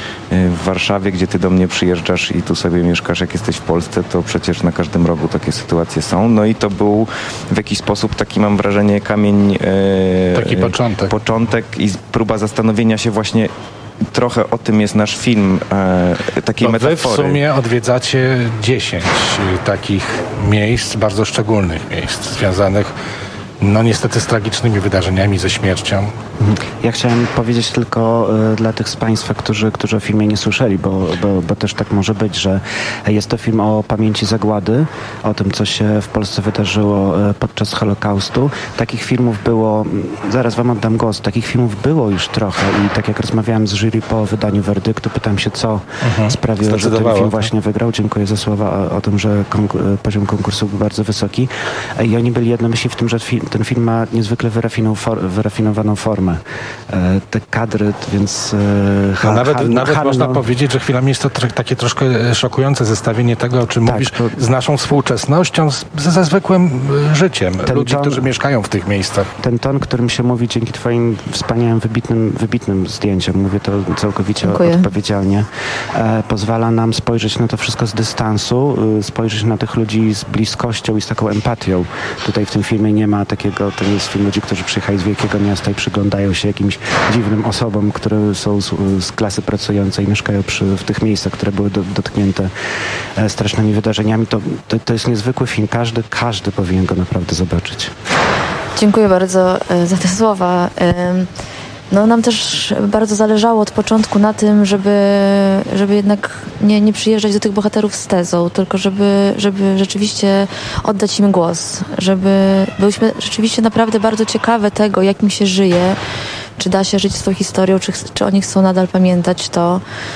W Warszawie, gdzie ty do mnie przyjeżdżasz i tu sobie mieszkasz, jak jesteś w Polsce, to przecież na każdym rogu takie sytuacje są. No i to był w jakiś sposób taki, mam wrażenie, kamień... E, taki początek. Początek i próba zastanowienia się właśnie trochę o tym jest nasz film, e, takiej Bo metafory. Wy w sumie odwiedzacie dziesięć takich miejsc, bardzo szczególnych miejsc, związanych no niestety z tragicznymi wydarzeniami, ze śmiercią. Ja chciałem powiedzieć tylko y, dla tych z Państwa, którzy, którzy o filmie nie słyszeli, bo, bo, bo też tak może być, że jest to film o pamięci zagłady, o tym, co się w Polsce wydarzyło y, podczas Holokaustu. Takich filmów było, zaraz Wam oddam głos, takich filmów było już trochę i tak jak rozmawiałem z jury po wydaniu werdyktu, pytam się, co mhm. sprawiło, że ten film właśnie wygrał. Dziękuję za słowa o, o tym, że konkur- poziom konkursu był bardzo wysoki. I oni byli jednomyślni w tym, że fi- ten film ma niezwykle wyrafinow- for- wyrafinowaną formę. E, te kadry, więc... E, ha, no nawet ha, nawet ha, można no. powiedzieć, że chwilami jest to tr- takie troszkę szokujące zestawienie tego, o czym tak, mówisz, to... z naszą współczesnością, z, ze zwykłym życiem ten ludzi, ton, którzy mieszkają w tych miejscach. Ten ton, którym się mówi dzięki Twoim wspaniałym, wybitnym, wybitnym zdjęciom, mówię to całkowicie Dziękuję. odpowiedzialnie, e, pozwala nam spojrzeć na to wszystko z dystansu, e, spojrzeć na tych ludzi z bliskością i z taką empatią. Tutaj w tym filmie nie ma takiego, to nie jest film ludzi, którzy przyjechali z wielkiego miasta i przyglądają się jakimś dziwnym osobom, które są z, z klasy pracującej, mieszkają przy, w tych miejscach, które były do, dotknięte e, strasznymi wydarzeniami. To, to, to jest niezwykły film. Każdy, każdy powinien go naprawdę zobaczyć. Dziękuję bardzo e, za te słowa. E, no nam też bardzo zależało od początku na tym, żeby, żeby jednak nie, nie przyjeżdżać do tych bohaterów z tezą, tylko żeby, żeby rzeczywiście oddać im głos. Żeby byliśmy rzeczywiście naprawdę bardzo ciekawe tego, jak im się żyje, czy da się żyć swoją historią, czy, czy oni chcą nadal pamiętać to,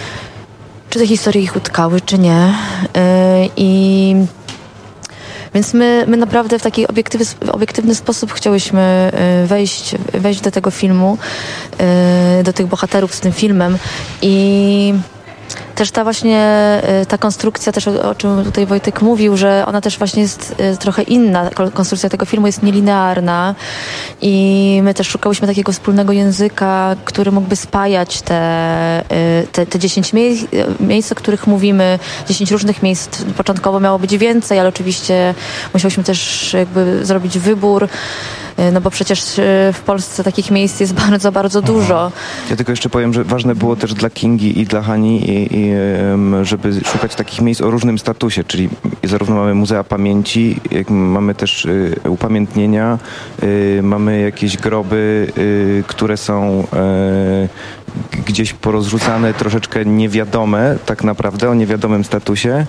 czy te historie ich utkały, czy nie. Yy, I więc my, my naprawdę w taki obiektywny, obiektywny sposób chciałyśmy wejść, wejść do tego filmu, do tych bohaterów z tym filmem i też ta właśnie, ta konstrukcja też, o, o czym tutaj Wojtek mówił, że ona też właśnie jest trochę inna. Konstrukcja tego filmu jest nielinearna i my też szukałyśmy takiego wspólnego języka, który mógłby spajać te, te, te dziesięć miejsc, miejsc, o których mówimy, dziesięć różnych miejsc. Początkowo miało być więcej, ale oczywiście musiałyśmy też jakby zrobić wybór, no bo przecież w Polsce takich miejsc jest bardzo, bardzo dużo. Ja tylko jeszcze powiem, że ważne było też dla Kingi i dla Hani, i, i, żeby szukać takich miejsc o różnym statusie, czyli zarówno mamy Muzea Pamięci, jak mamy też y, upamiętnienia, y, mamy jakieś groby, y, które są y, gdzieś porozrzucane, troszeczkę niewiadome tak naprawdę, o niewiadomym statusie.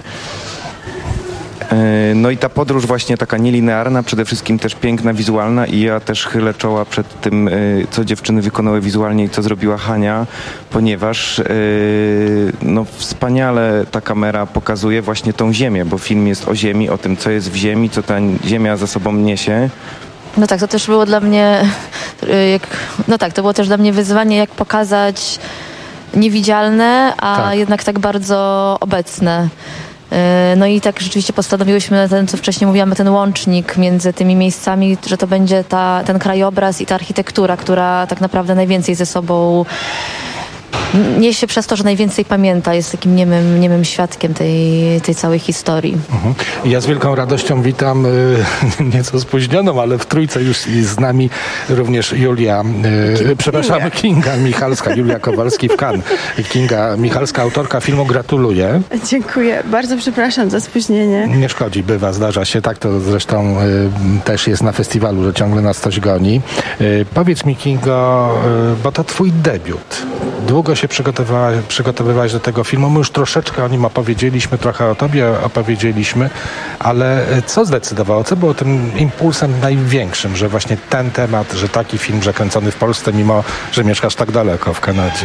No i ta podróż właśnie taka nielinearna, przede wszystkim też piękna, wizualna i ja też chylę czoła przed tym, co dziewczyny wykonały wizualnie i co zrobiła Hania, ponieważ no, wspaniale ta kamera pokazuje właśnie tą ziemię, bo film jest o ziemi, o tym, co jest w ziemi, co ta ziemia za sobą niesie. No tak, to też było dla mnie, jak, no tak, to było też dla mnie wyzwanie, jak pokazać niewidzialne, a tak. jednak tak bardzo obecne. No i tak rzeczywiście postanowiłyśmy ten, co wcześniej mówiłam, ten łącznik między tymi miejscami, że to będzie ta, ten krajobraz i ta architektura, która tak naprawdę najwięcej ze sobą niesie przez to, że najwięcej pamięta, jest takim niemym, niemym świadkiem tej, tej całej historii. Mhm. Ja z wielką radością witam y, nieco spóźnioną, ale w trójce już jest z nami również Julia, y, przepraszam, Kinga Michalska, Julia Kowalski w Cannes. Kinga Michalska, autorka filmu, gratuluję. Dziękuję, bardzo przepraszam za spóźnienie. Nie szkodzi, bywa, zdarza się, tak to zresztą y, też jest na festiwalu, że ciągle nas coś goni. Y, powiedz mi, Kingo, y, bo to twój debiut. Długo się przygotowywałaś, przygotowywałaś do tego filmu. My już troszeczkę o nim opowiedzieliśmy, trochę o tobie opowiedzieliśmy, ale co zdecydowało? Co było tym impulsem największym, że właśnie ten temat, że taki film zakręcony w Polsce, mimo że mieszkasz tak daleko w Kanadzie?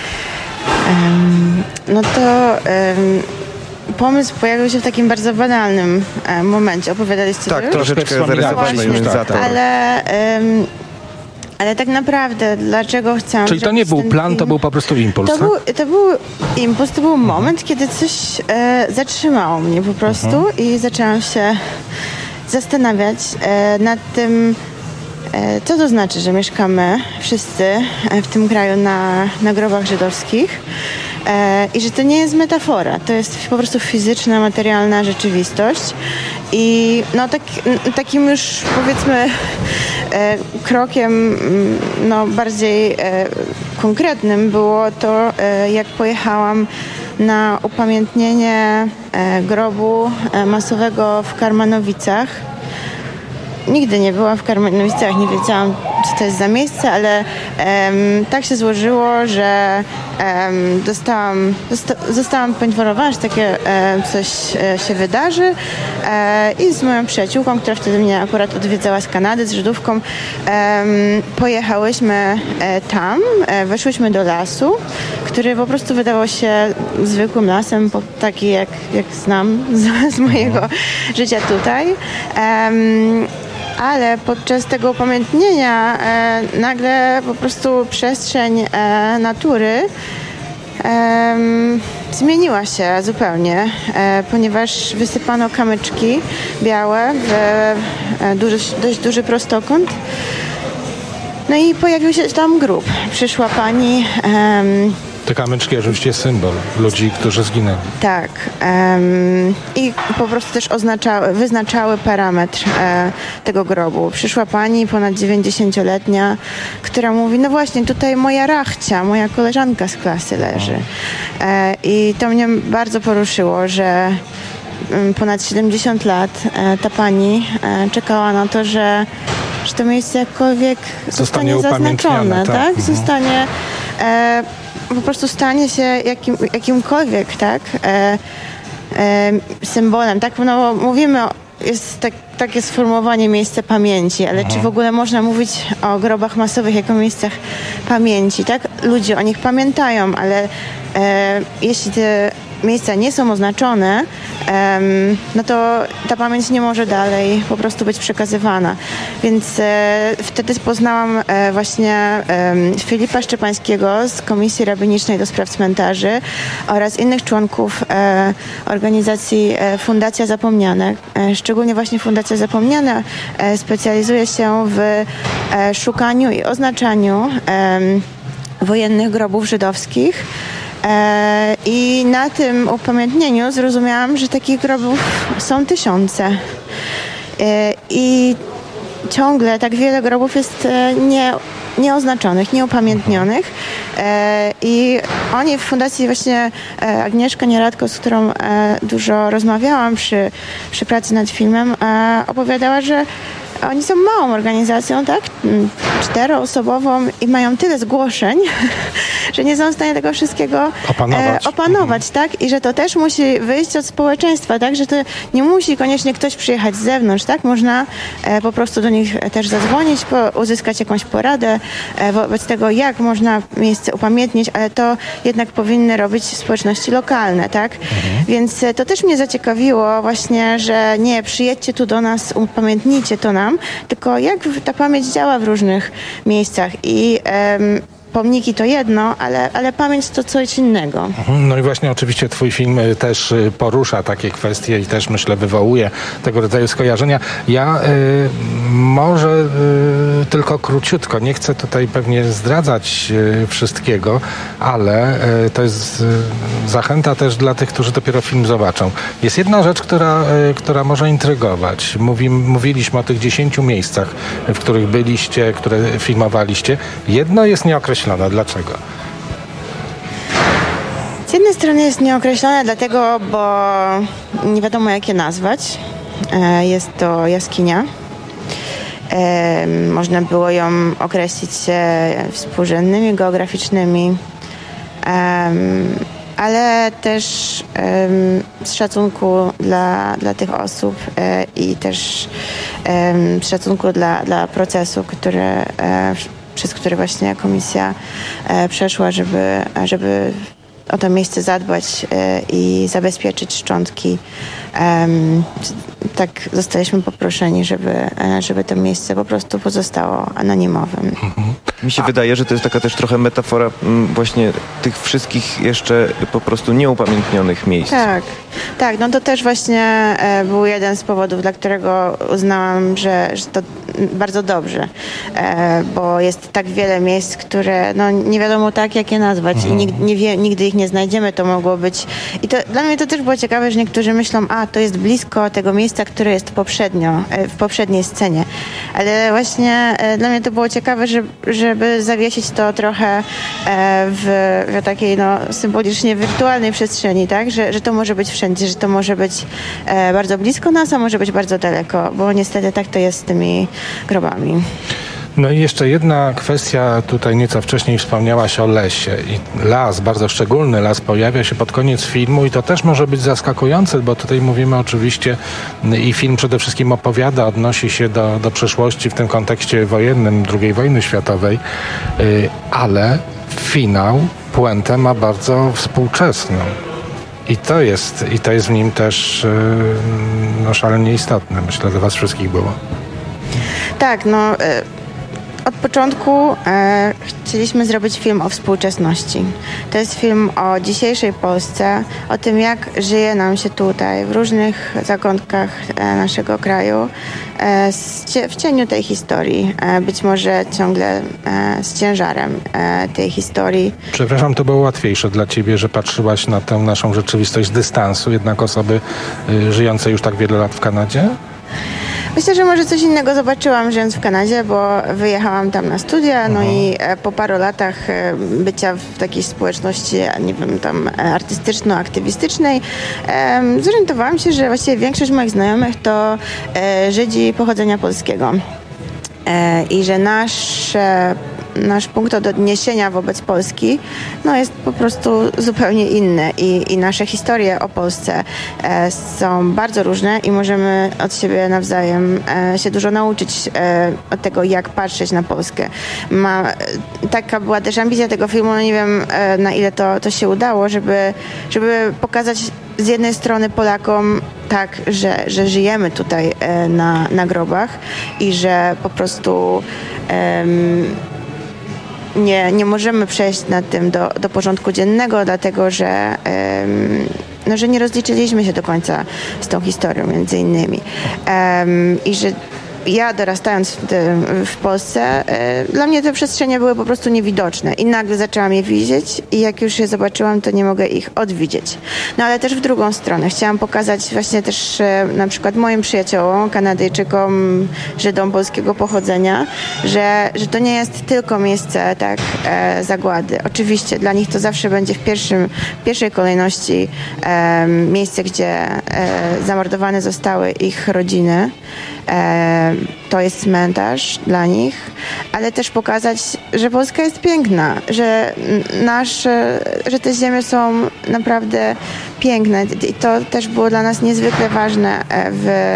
Um, no to... Um... Pomysł pojawił się w takim bardzo banalnym e, momencie. Opowiadaliście Tak, już? troszeczkę zarysowaliśmy już za to. Ale, um, ale tak naprawdę, dlaczego chciałam... Czyli to nie był plan, film? To był po prostu impuls, to tak? był, to był impuls, to był mhm. moment, kiedy coś e, zatrzymało mnie po prostu mhm. i zaczęłam się zastanawiać e, nad tym, e, co to znaczy, że mieszkamy wszyscy w tym kraju na, na grobach żydowskich. E, I że to nie jest metafora, to jest po prostu fizyczna, materialna rzeczywistość. I no tak, takim już powiedzmy e, krokiem no, bardziej e, konkretnym było to, e, jak pojechałam na upamiętnienie e, grobu e, masowego w Karmanowicach. Nigdy nie byłam w Karmanowicach, nie wiedziałam, co to jest za miejsce, ale um, tak się złożyło, że um, dostałam, zosta, zostałam poinformowana, że takie um, coś e, się wydarzy e, i z moją przyjaciółką, która wtedy mnie akurat odwiedzała z Kanady, z Żydówką, um, pojechałyśmy e, tam, e, weszłyśmy do lasu, który po prostu wydawał się zwykłym lasem, taki jak, jak znam z, z mojego życia tutaj. Um, Ale podczas tego upamiętnienia e, nagle po prostu przestrzeń e, natury e, zmieniła się zupełnie, e, ponieważ wysypano kamyczki białe w e, duży, dość duży prostokąt. No i pojawił się tam grób. Przyszła pani... E, Te kamyczki oczywiście symbol ludzi, którzy zginęli. Tak. Um, I po prostu też oznaczały, wyznaczały parametr e, tego grobu. Przyszła pani, ponad dziewięćdziesięcioletnia, która mówi, no właśnie, tutaj moja rachcia, moja koleżanka z klasy leży. E, I to mnie bardzo poruszyło, że um, ponad siedemdziesiąt lat e, ta pani e, czekała na to, że, że to miejsce jakkolwiek zostanie, zostanie zaznaczone, tak? tak? Mhm. Zostanie... E, po prostu stanie się jakim, jakimkolwiek, tak, e, e, symbolem, tak, no mówimy, o, jest tak, takie sformułowanie miejsce pamięci, ale mhm. czy w ogóle można mówić o grobach masowych jako miejscach pamięci, tak, ludzie o nich pamiętają, ale e, jeśli te miejsca nie są oznaczone, no to ta pamięć nie może dalej po prostu być przekazywana. Więc e, wtedy poznałam e, właśnie e, Filipa Szczepańskiego z Komisji Rabinicznej do Spraw Cmentarzy oraz innych członków e, organizacji e, Fundacja Zapomniane. E, szczególnie właśnie Fundacja Zapomniane e, specjalizuje się w e, szukaniu i oznaczaniu e, wojennych grobów żydowskich. E, I na tym upamiętnieniu zrozumiałam, że takich grobów są tysiące. E, I ciągle tak wiele grobów jest e, nie, nieoznaczonych, nieupamiętnionych. E, I oni w Fundacji właśnie e, Agnieszka Nieradko, z którą e, dużo rozmawiałam przy, przy pracy nad filmem, e, opowiadała, że oni są małą organizacją, tak? Czteroosobową i mają tyle zgłoszeń, że nie są w stanie tego wszystkiego opanować, e, opanować tak? I że to też musi wyjść od społeczeństwa, tak? Że to nie musi koniecznie ktoś przyjechać z zewnątrz, tak? Można e, po prostu do nich też zadzwonić, po, uzyskać jakąś poradę e, wobec tego, jak można miejsce upamiętnić, ale to jednak powinny robić społeczności lokalne, tak? Mhm. Więc e, to też mnie zaciekawiło właśnie, że nie, przyjedźcie tu do nas, upamiętnijcie to nam, tylko jak ta pamięć działa w różnych miejscach i em, pomniki to jedno, ale, ale pamięć to coś innego. No i właśnie oczywiście twój film też porusza takie kwestie i też myślę wywołuje tego rodzaju skojarzenia. Ja y, może y, tylko króciutko, nie chcę tutaj pewnie zdradzać y, wszystkiego, ale y, to jest y, zachęta też dla tych, którzy dopiero film zobaczą. Jest jedna rzecz, która, y, która może intrygować. Mówi, mówiliśmy o tych dziesięciu miejscach, w których byliście, które filmowaliście. Jedno jest nieokreślone. Dlaczego? Z jednej strony jest nieokreślone dlatego, bo nie wiadomo jak je nazwać. Jest to jaskinia. Można było ją określić współrzędnymi geograficznymi, ale też z szacunku dla, dla tych osób i też z szacunku dla, dla procesu, który przez który właśnie komisja e, przeszła, żeby, żeby o to miejsce zadbać e, i zabezpieczyć szczątki. E, tak zostaliśmy poproszeni, żeby, e, żeby to miejsce po prostu pozostało anonimowym. Mhm. Mi się A. wydaje, że to jest taka też trochę metafora m, właśnie tych wszystkich jeszcze po prostu nieupamiętnionych miejsc. Tak, tak, no to też właśnie e, był jeden z powodów, dla którego uznałam, że, że to bardzo dobrze, e, bo jest tak wiele miejsc, które no, nie wiadomo tak, jak je nazwać mhm. i nig, nie wie, nigdy ich nie znajdziemy, to mogło być. I to, dla mnie to też było ciekawe, że niektórzy myślą, a to jest blisko tego miejsca, które jest poprzednio, e, w poprzedniej scenie, ale właśnie e, dla mnie to było ciekawe, że, żeby zawiesić to trochę e, w, w takiej no, symbolicznie wirtualnej przestrzeni, tak, że, że to może być wszędzie, że to może być e, bardzo blisko nas, a może być bardzo daleko, bo niestety tak to jest z tymi grobami. No i jeszcze jedna kwestia, tutaj nieco wcześniej wspomniałaś o lesie. I las, bardzo szczególny las, pojawia się pod koniec filmu i to też może być zaskakujące, bo tutaj mówimy oczywiście i film przede wszystkim opowiada, odnosi się do, do przeszłości w tym kontekście wojennym drugiej wojny światowej, ale finał, puentę ma bardzo współczesną. I to jest, i to jest w nim też no, szalenie istotne. Myślę, że dla was wszystkich było. Tak, no... Y- Od początku e, chcieliśmy zrobić film o współczesności. To jest film o dzisiejszej Polsce, o tym, jak żyje nam się tutaj, w różnych zakątkach e, naszego kraju, e, z, w cieniu tej historii, e, być może ciągle e, z ciężarem e, tej historii. Przepraszam, to było łatwiejsze dla ciebie, że patrzyłaś na tę naszą rzeczywistość z dystansu, jednak osoby y, żyjące już tak wiele lat w Kanadzie? Myślę, że może coś innego zobaczyłam żyjąc w Kanadzie, bo wyjechałam tam na studia, no mhm. i po paru latach bycia w takiej społeczności, nie wiem, tam artystyczno-aktywistycznej, zorientowałam się, że właściwie większość moich znajomych to Żydzi pochodzenia polskiego i że nasze nasz punkt od odniesienia wobec Polski no jest po prostu zupełnie inny i, i nasze historie o Polsce e, są bardzo różne i możemy od siebie nawzajem e, się dużo nauczyć e, od tego, jak patrzeć na Polskę. Ma, taka była też ambicja tego filmu, no nie wiem e, na ile to, to się udało, żeby, żeby pokazać z jednej strony Polakom tak, że, że żyjemy tutaj e, na, na grobach i że po prostu em, nie, nie możemy przejść nad tym do, do porządku dziennego, dlatego że, em, no, że nie rozliczyliśmy się do końca z tą historią między innymi. Em, I że ja dorastając w, w Polsce, e, dla mnie te przestrzenie były po prostu niewidoczne i nagle zaczęłam je widzieć i jak już je zobaczyłam, to nie mogę ich odwidzieć. No ale też w drugą stronę. Chciałam pokazać właśnie też e, na przykład moim przyjaciołom, Kanadyjczykom, Żydom polskiego pochodzenia, że, że to nie jest tylko miejsce tak e, zagłady. Oczywiście dla nich to zawsze będzie w, pierwszym, w pierwszej kolejności e, miejsce, gdzie e, zamordowane zostały ich rodziny. E, to jest cmentarz dla nich, ale też pokazać, że Polska jest piękna, że nasze, że te ziemie są naprawdę piękne i to też było dla nas niezwykle ważne w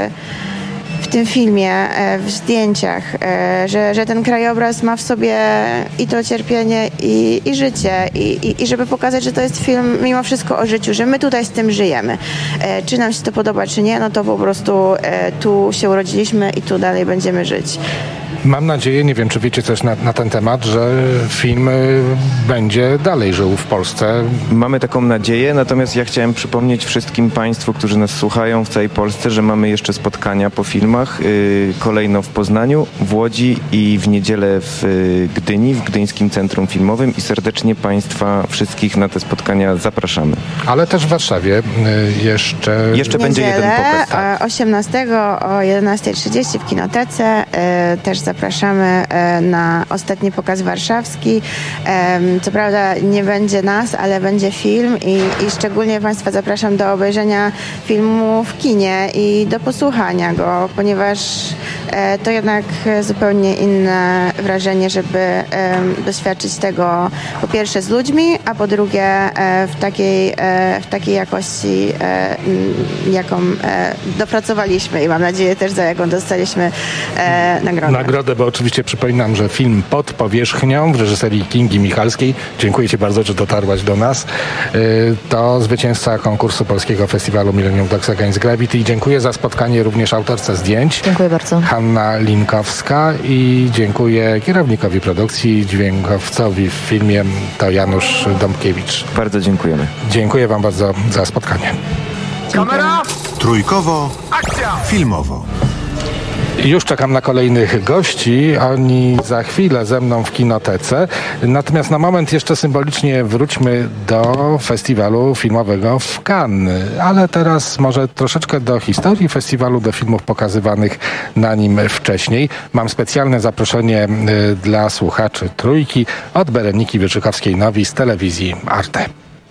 w tym filmie, w zdjęciach, że, że ten krajobraz ma w sobie i to cierpienie, i, i życie, i, i, i żeby pokazać, że to jest film mimo wszystko o życiu, że my tutaj z tym żyjemy. Czy nam się to podoba, czy nie, no to po prostu tu się urodziliśmy i tu dalej będziemy żyć. Mam nadzieję, nie wiem, czy wiecie coś na, na ten temat, że film y, będzie dalej żył w Polsce. Mamy taką nadzieję, natomiast ja chciałem przypomnieć wszystkim Państwu, którzy nas słuchają w całej Polsce, że mamy jeszcze spotkania po filmach. Y, kolejno w Poznaniu, w Łodzi i w niedzielę w y, Gdyni, w Gdyńskim Centrum Filmowym i serdecznie Państwa wszystkich na te spotkania zapraszamy. Ale też w Warszawie y, jeszcze... Jeszcze będzie jeden pokaz. Tak. osiemnastego o jedenasta trzydzieści w Kinotece. Y, też zapraszamy na ostatni pokaz warszawski. Co prawda nie będzie nas, ale będzie film i, i szczególnie Państwa zapraszam do obejrzenia filmu w kinie i do posłuchania go, ponieważ to jednak zupełnie inne wrażenie, żeby doświadczyć tego po pierwsze z ludźmi, a po drugie w takiej, w takiej jakości, jaką dopracowaliśmy i mam nadzieję też za jaką dostaliśmy nagrodę. Nagrodę, bo oczywiście przypominam, że film Pod powierzchnią w reżyserii Kingi Michalskiej, dziękuję Ci bardzo, że dotarłaś do nas, to zwycięzca konkursu Polskiego Festiwalu Millennium Dogs Against Gravity. Dziękuję za spotkanie również autorce zdjęć. Dziękuję bardzo. Hanna Linkowska i dziękuję kierownikowi produkcji, dźwiękowcowi w filmie, to Janusz Dąbkiewicz. Bardzo dziękujemy. Dziękuję Wam bardzo za spotkanie. Kamera! Trójkowo, akcja! Filmowo. Już czekam na kolejnych gości. Oni za chwilę ze mną w Kinotece. Natomiast na moment jeszcze symbolicznie wróćmy do festiwalu filmowego w Cannes. Ale teraz może troszeczkę do historii festiwalu, do filmów pokazywanych na nim wcześniej. Mam specjalne zaproszenie dla słuchaczy Trójki od Bereniki Wyczykowskiej-Nowi z telewizji Arte.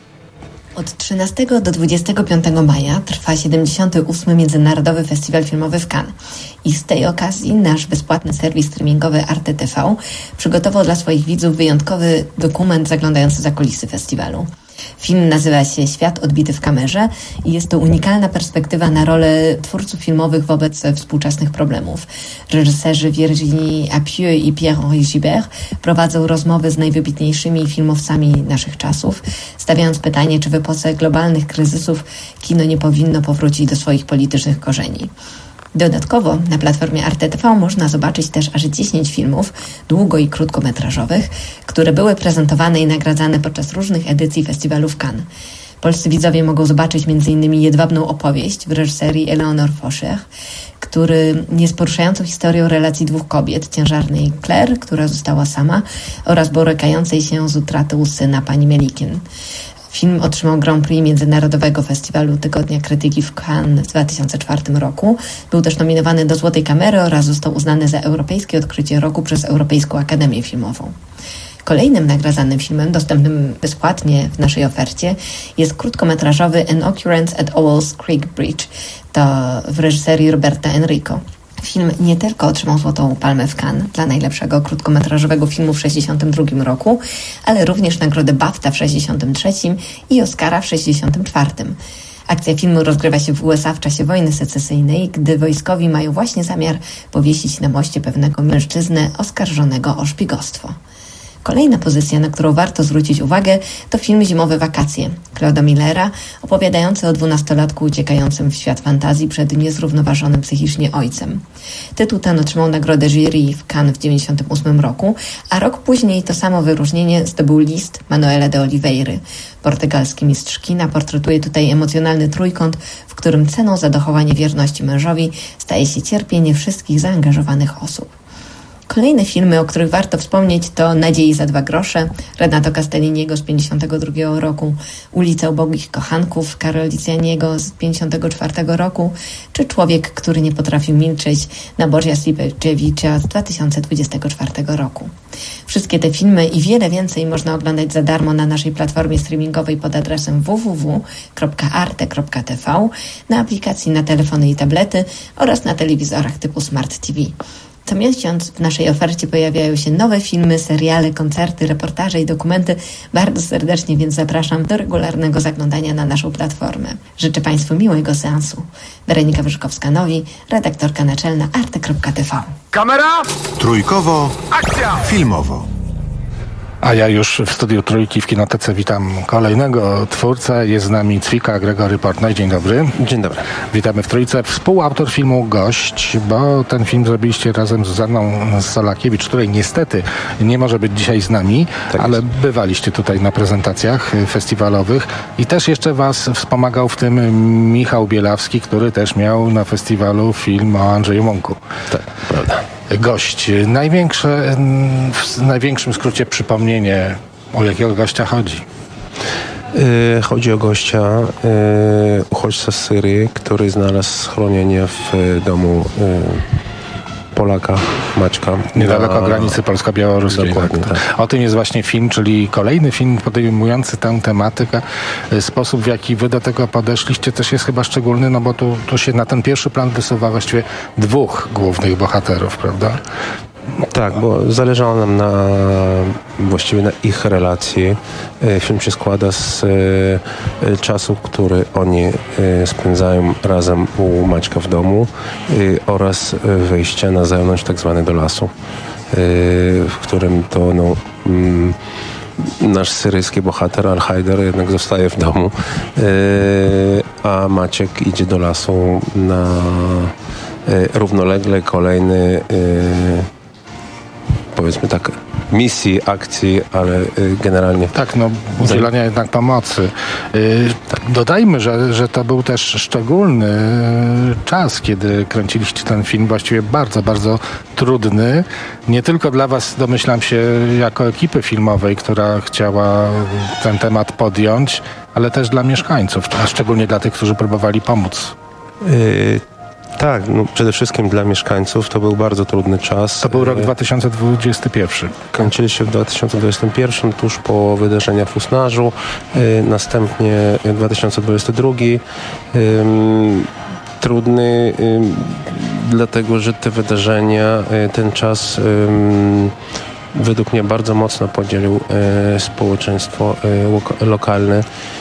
Od trzynastego do dwudziestego piątego maja trwa siedemdziesiąty ósmy Międzynarodowy Festiwal Filmowy w Cannes. I z tej okazji nasz bezpłatny serwis streamingowy Arte T V przygotował dla swoich widzów wyjątkowy dokument zaglądający za kulisy festiwalu. Film nazywa się Świat odbity w kamerze i jest to unikalna perspektywa na rolę twórców filmowych wobec współczesnych problemów. Reżyserzy Virginie Appieux i Pierre-Henri Gibert prowadzą rozmowy z najwybitniejszymi filmowcami naszych czasów, stawiając pytanie, czy w epoce globalnych kryzysów kino nie powinno powrócić do swoich politycznych korzeni. Dodatkowo na platformie Arte T V można zobaczyć też aż dziesięć filmów długo- i krótkometrażowych, które były prezentowane i nagradzane podczas różnych edycji festiwalu w Cannes. Polscy widzowie mogą zobaczyć między innymi jedwabną opowieść w reżyserii Eleanor Foscher, który jest poruszającą historią relacji dwóch kobiet, ciężarnej Claire, która została sama, oraz borykającej się z utratą syna pani Melikin. Film otrzymał Grand Prix Międzynarodowego Festiwalu Tygodnia Krytyki w Cannes w dwa tysiące czwartym roku. Był też nominowany do Złotej Kamery oraz został uznany za europejskie odkrycie roku przez Europejską Akademię Filmową. Kolejnym nagradzanym filmem, dostępnym bezpłatnie w naszej ofercie, jest krótkometrażowy An Occurrence at Owl's Creek Bridge. To w reżyserii Roberta Enrico. Film nie tylko otrzymał Złotą Palmę w Cannes dla najlepszego krótkometrażowego filmu w sześćdziesiątym drugim roku, ale również nagrodę BAFTA w sześćdziesiątym trzecim i Oscara w sześćdziesiątym czwartym. Akcja filmu rozgrywa się w U S A w czasie wojny secesyjnej, gdy wojskowi mają właśnie zamiar powiesić na moście pewnego mężczyznę oskarżonego o szpiegostwo. Kolejna pozycja, na którą warto zwrócić uwagę, to film Zimowe wakacje Claude'a Millera, opowiadający o dwunastolatku uciekającym w świat fantazji przed niezrównoważonym psychicznie ojcem. Tytuł ten otrzymał nagrodę jury w Cannes w dziewięćdziesiątym ósmym roku, a rok później to samo wyróżnienie zdobył List Manuela de Oliveiry. Portugalski mistrz kina portretuje tutaj emocjonalny trójkąt, w którym ceną za dochowanie wierności mężowi staje się cierpienie wszystkich zaangażowanych osób. Kolejne filmy, o których warto wspomnieć, to Nadziei za dwa grosze Renato Castelliniego z pięćdziesiątego drugiego roku, Ulica ubogich kochanków Karol Dicjaniego z pięćdziesiątego czwartego roku, czy Człowiek, który nie potrafił milczeć Naboża Slipeczewicza z dwa tysiące dwudziestego czwartego roku. Wszystkie te filmy i wiele więcej można oglądać za darmo na naszej platformie streamingowej pod adresem w w w kropka arte kropka t v, na aplikacji na telefony i tablety oraz na telewizorach typu Smart T V. Co miesiąc w naszej ofercie pojawiają się nowe filmy, seriale, koncerty, reportaże i dokumenty. Bardzo serdecznie więc zapraszam do regularnego zaglądania na naszą platformę. Życzę Państwu miłego seansu. Weronika Wyrzykowska-Nowi, redaktorka naczelna arte kropka t v. Kamera! Trójkowo. Akcja! Filmowo. A ja już w studiu Trójki w Kinotece witam kolejnego twórcę. Jest z nami Cwika Gregory Portnoy. Dzień dobry. Dzień dobry. Witamy w Trójce. Współautor filmu Gość, bo ten film zrobiliście razem z Zuzanną Solakiewicz, której niestety nie może być dzisiaj z nami, tak ale jest. Bywaliście tutaj na prezentacjach festiwalowych i też jeszcze was wspomagał w tym Michał Bielawski, który też miał na festiwalu film o Andrzeju Mąku. Tak, prawda. Gość. Największe, w największym skrócie przypomnienie, o jakiego gościa chodzi? Yy, chodzi o gościa, yy, uchodźca z Syrii, który znalazł schronienie w y, domu y, Polaka, Maćka. Niedaleko na... granicy polsko-białoruskiej. Dokładnie, tak. tak. O tym jest właśnie film, czyli kolejny film podejmujący tę tematykę. Sposób, w jaki wy do tego podeszliście, też jest chyba szczególny, no bo tu, tu się na ten pierwszy plan wysuwa właściwie dwóch głównych bohaterów, prawda? Tak, bo zależało nam na właściwie na ich relacji. Film się składa z czasu, który oni spędzają razem u Maćka w domu oraz wyjścia na zewnątrz, tak zwane do lasu, w którym to no, nasz syryjski bohater Al-Hajder jednak zostaje w domu, a Maciek idzie do lasu na równolegle kolejny, powiedzmy tak, misji, akcji, ale generalnie... Tak, no udzielania jednak pomocy. Dodajmy, że, że to był też szczególny czas, kiedy kręciliście ten film, właściwie bardzo, bardzo trudny. Nie tylko dla was, domyślam się, jako ekipy filmowej, która chciała ten temat podjąć, ale też dla mieszkańców, a szczególnie dla tych, którzy próbowali pomóc. Yy... Tak, no przede wszystkim dla mieszkańców to był bardzo trudny czas. To był rok dwa tysiące dwudziesty pierwszy. Kończyli się w dwa tysiące dwudziestym pierwszym, tuż po wydarzeniach w Usnarzu, yy, następnie dwa tysiące dwudziesty drugi. Yy, trudny, yy, dlatego że te wydarzenia, yy, ten czas yy, według mnie bardzo mocno podzielił yy, społeczeństwo yy, lokalne.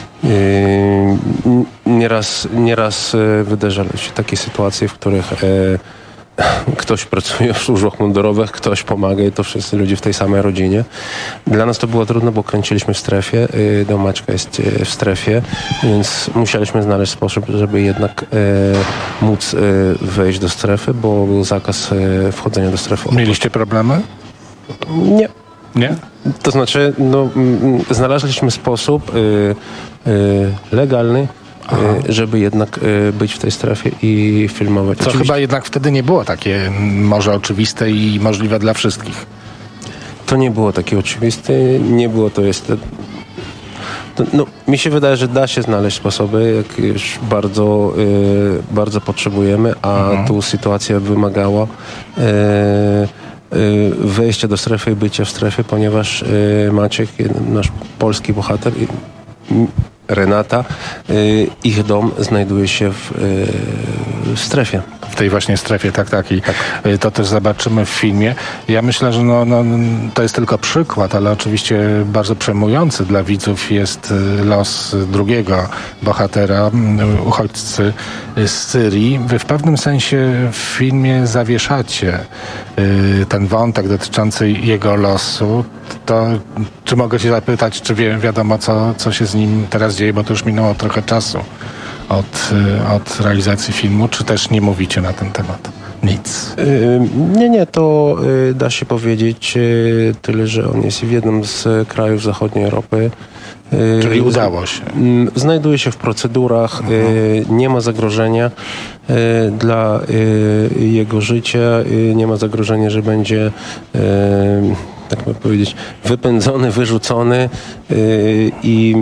Nieraz, nieraz wydarzały się takie sytuacje, w których e, ktoś pracuje w służbach mundurowych, ktoś pomaga i to wszyscy ludzie w tej samej rodzinie. Dla nas to było trudno, bo kręciliśmy w strefie, e, dom Maćka jest w strefie, więc musieliśmy znaleźć sposób, żeby jednak e, móc e, wejść do strefy, bo był zakaz e, wchodzenia do strefy. Mieliście problemy? Nie. Nie? To znaczy, no, znaleźliśmy sposób y, y, legalny, y, żeby jednak y, być w tej strefie i filmować. Co Oczywiście, chyba jednak wtedy nie było takie może oczywiste i możliwe dla wszystkich. To nie było takie oczywiste, nie było to jest... To, no, mi się wydaje, że da się znaleźć sposoby, jak już bardzo, y, bardzo potrzebujemy, a mhm. tu sytuacja wymagała y, wejście do strefy i bycie w strefie, ponieważ y, Maciek, nasz polski bohater, y, Renata, y, ich dom znajduje się w, y, w strefie. w tej właśnie strefie, tak, tak. I tak. to też zobaczymy w filmie. Ja myślę, że no, no, to jest tylko przykład, ale oczywiście bardzo przejmujący dla widzów jest los drugiego bohatera, uchodźcy z Syrii. Wy w pewnym sensie w filmie zawieszacie ten wątek dotyczący jego losu. To czy mogę się zapytać, czy wie, wiadomo, co, co się z nim teraz dzieje, bo to już minęło trochę czasu od, od realizacji filmu, czy też nie mówicie na ten temat? Nic. Nie, nie, to da się powiedzieć tyle, że on jest w jednym z krajów zachodniej Europy. Czyli udało się. Znajduje się w procedurach, mhm. nie ma zagrożenia dla jego życia, nie ma zagrożenia, że będzie, tak by powiedzieć, wypędzony, wyrzucony i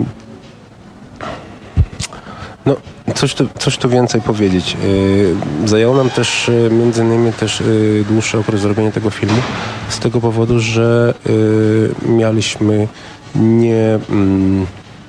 no, coś tu, coś tu więcej powiedzieć. Zajęło nam też między innymi też dłuższy okres zrobienia tego filmu z tego powodu, że mieliśmy nie mm,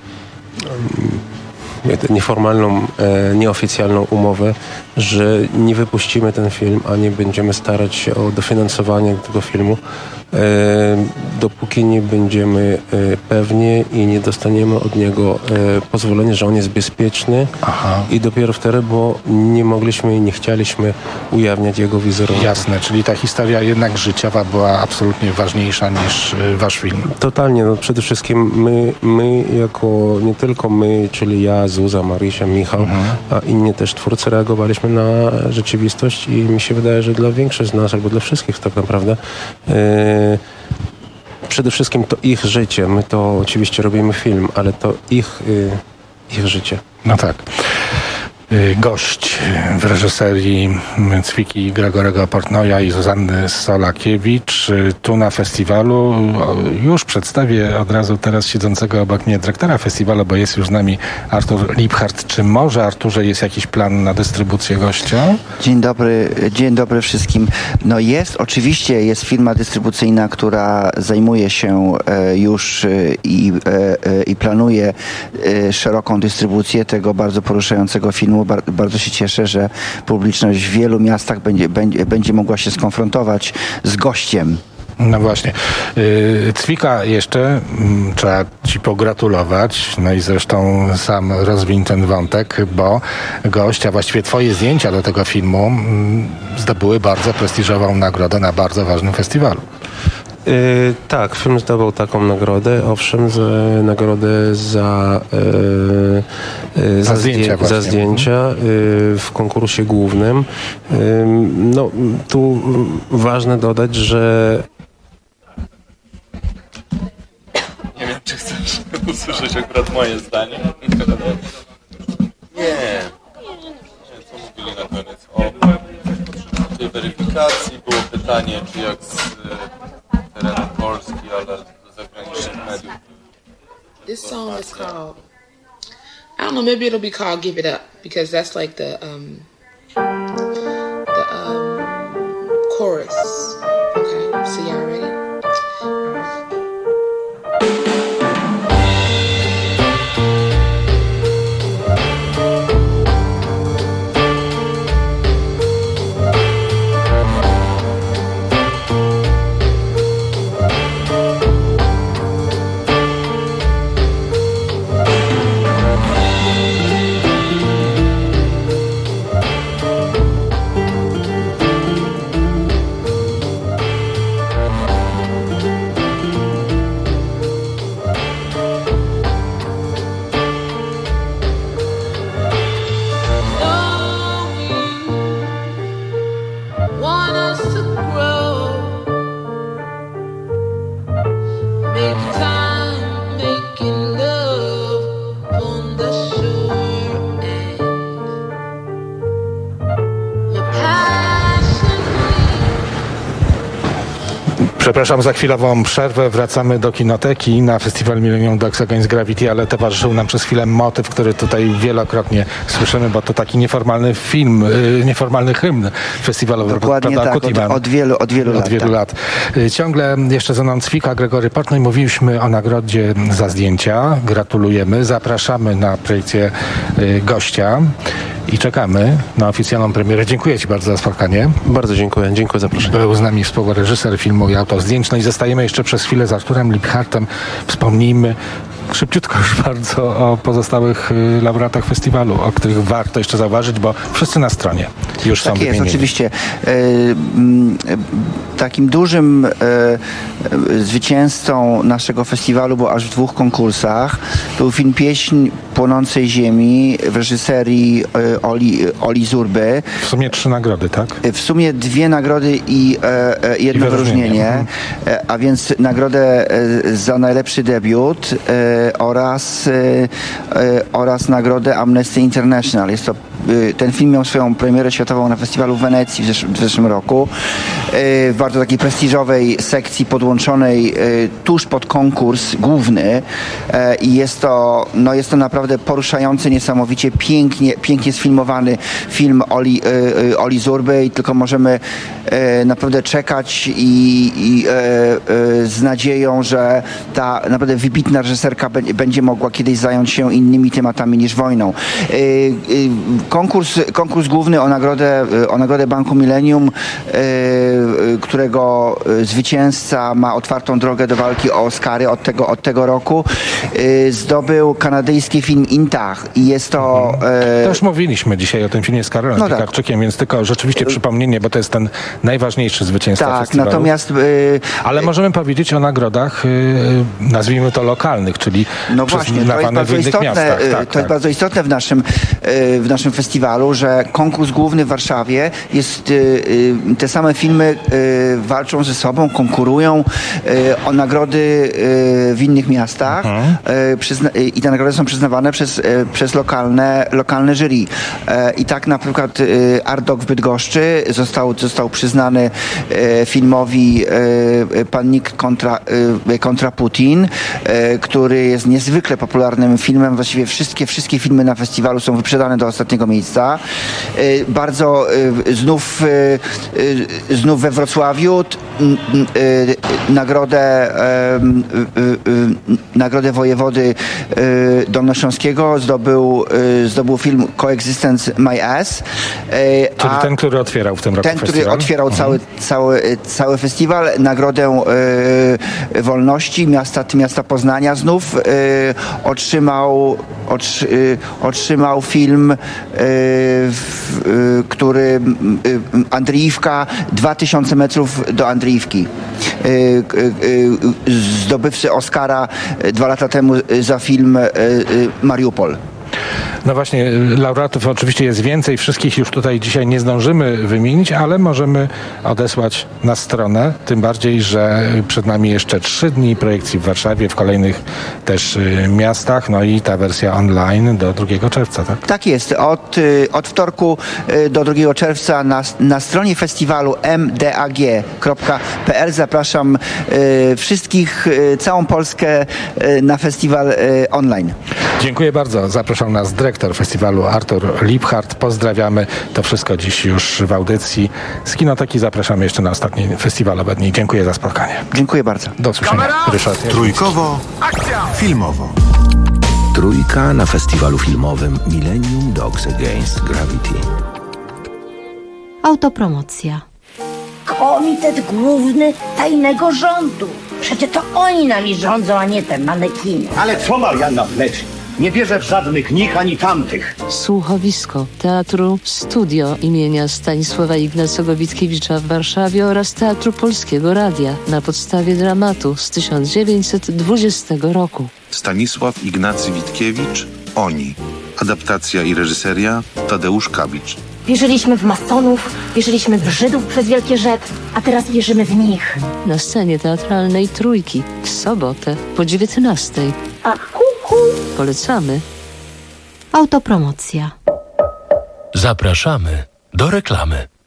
nieformalną, nieoficjalną umowę, że nie wypuścimy ten film, a nie będziemy starać się o dofinansowanie tego filmu, dopóki nie będziemy pewni i nie dostaniemy od niego pozwolenia, że on jest bezpieczny. Aha. I dopiero wtedy, bo nie mogliśmy i nie chcieliśmy ujawniać jego wizerunku. Jasne, czyli ta historia jednak życiowa była absolutnie ważniejsza niż wasz film. Totalnie, no przede wszystkim my, my jako, nie tylko my, czyli ja, Zuza, Marysia, Michał, mhm. a inni też twórcy reagowaliśmy na rzeczywistość i mi się wydaje, że dla większości z nas, albo dla wszystkich tak naprawdę, yy, przede wszystkim to ich życie. My to oczywiście robimy film, ale to ich, yy, ich życie. No tak. Gość w reżyserii Cwiki Gregorego Portnoja i Zuzanny Solakiewicz tu na festiwalu. Już przedstawię od razu teraz siedzącego obok mnie dyrektora festiwalu, bo jest już z nami Artur Liebhardt. Czy może, Arturze, jest jakiś plan na dystrybucję gościa? Dzień dobry, dzień dobry wszystkim. No jest, oczywiście jest firma dystrybucyjna, która zajmuje się już i, i planuje szeroką dystrybucję tego bardzo poruszającego filmu. Bardzo się cieszę, że publiczność w wielu miastach będzie, będzie, będzie mogła się skonfrontować z gościem. No właśnie. Cwika jeszcze, trzeba ci pogratulować, no i zresztą sam rozwiń ten wątek, bo gość, a właściwie twoje zdjęcia do tego filmu zdobyły bardzo prestiżową nagrodę na bardzo ważnym festiwalu. Yy, tak, film zdobył taką nagrodę, owszem, z, nagrodę za, yy, yy, za, za zdjęcia, zdję, za zdjęcia yy, w konkursie głównym. Yy, no, tu ważne dodać, że nie wiem, czy chcesz usłyszeć akurat moje zdanie. Nie. Co mówili na koniec? O tej weryfikacji było pytanie, czy jak z terenu Polski, ale z zagranicznych mediów. This song is called, I don't know, maybe it'll be called Give It Up, because that's like the um the um chorus. Okay, so y'all ready? Przepraszam za chwilową przerwę. Wracamy do kinoteki na festiwal Millennium Dogs Against Gravity, ale towarzyszył nam przez chwilę motyw, który tutaj wielokrotnie słyszymy, bo to taki nieformalny film, yy, nieformalny hymn festiwalowy. Dokładnie tak, od, od wielu, od wielu od lat. Wielu tak. lat. Yy, ciągle jeszcze za mną Cwika Gregory Portnoy. Mówiliśmy o nagrodzie za zdjęcia. Gratulujemy. Zapraszamy na projekcję yy, gościa. i czekamy na oficjalną premierę. Dziękuję Ci bardzo za spotkanie. Bardzo dziękuję. Dziękuję za zaproszenie. Był z nami współreżyser filmu i autor zdjęć. No i zostajemy jeszcze przez chwilę z Arturem Liebhardtem. Wspomnijmy szybciutko już bardzo o pozostałych y, laureatach festiwalu, o których warto jeszcze zauważyć, bo wszyscy na stronie już są tak wymienieni. Tak jest, oczywiście. E, m, takim dużym e, zwycięzcą naszego festiwalu był aż w dwóch konkursach. Był film Pieśń Płonącej Ziemi w reżyserii e, Oli, Oli Zurby. W sumie trzy nagrody, tak? W sumie dwie nagrody i e, e, jedno I wyróżnienie. wyróżnienie, Mhm. e, a więc nagrodę e, za najlepszy debiut e, oraz, e, e, oraz nagrodę Amnesty International. Jest to, e, ten film miał swoją premierę światową na festiwalu w Wenecji w, zesz- w zeszłym roku. E, w bardzo takiej prestiżowej sekcji podłączonej e, tuż pod konkurs główny e, i jest to, no jest to naprawdę poruszający, niesamowicie pięknie, pięknie sfilmowany film Oli, e, e, Oli Zurby i tylko możemy e, naprawdę czekać i, i e, e, z nadzieją, że ta naprawdę wybitna reżyserka be, będzie mogła kiedyś zająć się innymi tematami niż wojną. E, e, konkurs, konkurs główny o nagrodę, o nagrodę Banku Millennium, e, którego zwycięzca ma otwartą drogę do walki o Oscary od tego, od tego roku, e, zdobył kanadyjski film Intach i jest to... E, To już mówiliśmy dzisiaj o tym filmie z Karolem no tak. Piekarczykiem, więc tylko rzeczywiście przypomnienie, bo to jest ten najważniejszy zwycięzca tak, festiwalu. natomiast... E, Ale możemy powiedzieć o nagrodach, y, nazwijmy to lokalnych, czyli no właśnie, to jest bardzo w innych istotne, miastach. Tak, to tak. jest bardzo istotne w naszym, w naszym festiwalu, że konkurs główny w Warszawie jest, te same filmy walczą ze sobą, konkurują o nagrody w innych miastach mhm. i te nagrody są przyznawane przez, przez lokalne, lokalne jury. I tak na przykład Art Dog w Bydgoszczy został, został przyznany filmowi Pan kontra, kontra Putin, który jest niezwykle popularnym filmem. Właściwie wszystkie, wszystkie filmy na festiwalu są wyprzedane do ostatniego miejsca. Bardzo znów, znów we Wrocławiu nagrodę nagrodę wojewody dolnośląskiego zdobył, zdobył film Coexistence My Ass. Czyli ten, który otwierał w tym roku Ten, który festiwal. otwierał mhm. cały, cały, cały festiwal. Nagrodę y, wolności miasta, miasta Poznania znów y, otrzymał, otrzy, y, otrzymał film, y, w, y, który y, Andriiwka, dwa tysiące metrów do Andriiwki. Y, y, y, zdobywcy Oscara dwa lata temu za film y, y, Mariupol. No właśnie, laureatów oczywiście jest więcej, wszystkich już tutaj dzisiaj nie zdążymy wymienić, ale możemy odesłać na stronę, tym bardziej, że przed nami jeszcze trzy dni projekcji w Warszawie, w kolejnych też miastach, no i ta wersja online do drugiego czerwca, tak? Tak jest. Od, od wtorku do drugiego czerwca na, na stronie festiwalu m d a g kropka p l zapraszam y, wszystkich, y, całą Polskę y, na festiwal y, online. Dziękuję bardzo. Zapraszam nas dyrektor festiwalu Artur Liebhardt. Pozdrawiamy. To wszystko dziś już w audycji z Kinoteki. Zapraszamy jeszcze na ostatni festiwalowe dni. Dziękuję za spotkanie. Dziękuję bardzo. Do usłyszenia. Ryszard. Trójkowo, filmowo. Trójka na festiwalu filmowym Millennium Dogs Against Gravity. Autopromocja. Komitet Główny Tajnego Rządu. Przecież to oni nami rządzą, a nie te manekiny. Ale co Marianna wleczy? Nie wierzę w żadnych nich ani tamtych. Słuchowisko Teatru Studio imienia Stanisława Ignacego Witkiewicza w Warszawie oraz Teatru Polskiego Radia na podstawie dramatu z tysiąc dziewięćset dwudziestego roku. Stanisław Ignacy Witkiewicz, Oni. Adaptacja i reżyseria Tadeusz Kabicz. Wierzyliśmy w masonów, wierzyliśmy w Żydów przez Wielkie Rzet, a teraz wierzymy w nich. Na scenie teatralnej Trójki w sobotę po dziewiętnastej. A hu, hu. Polecamy. Autopromocja. Zapraszamy do reklamy.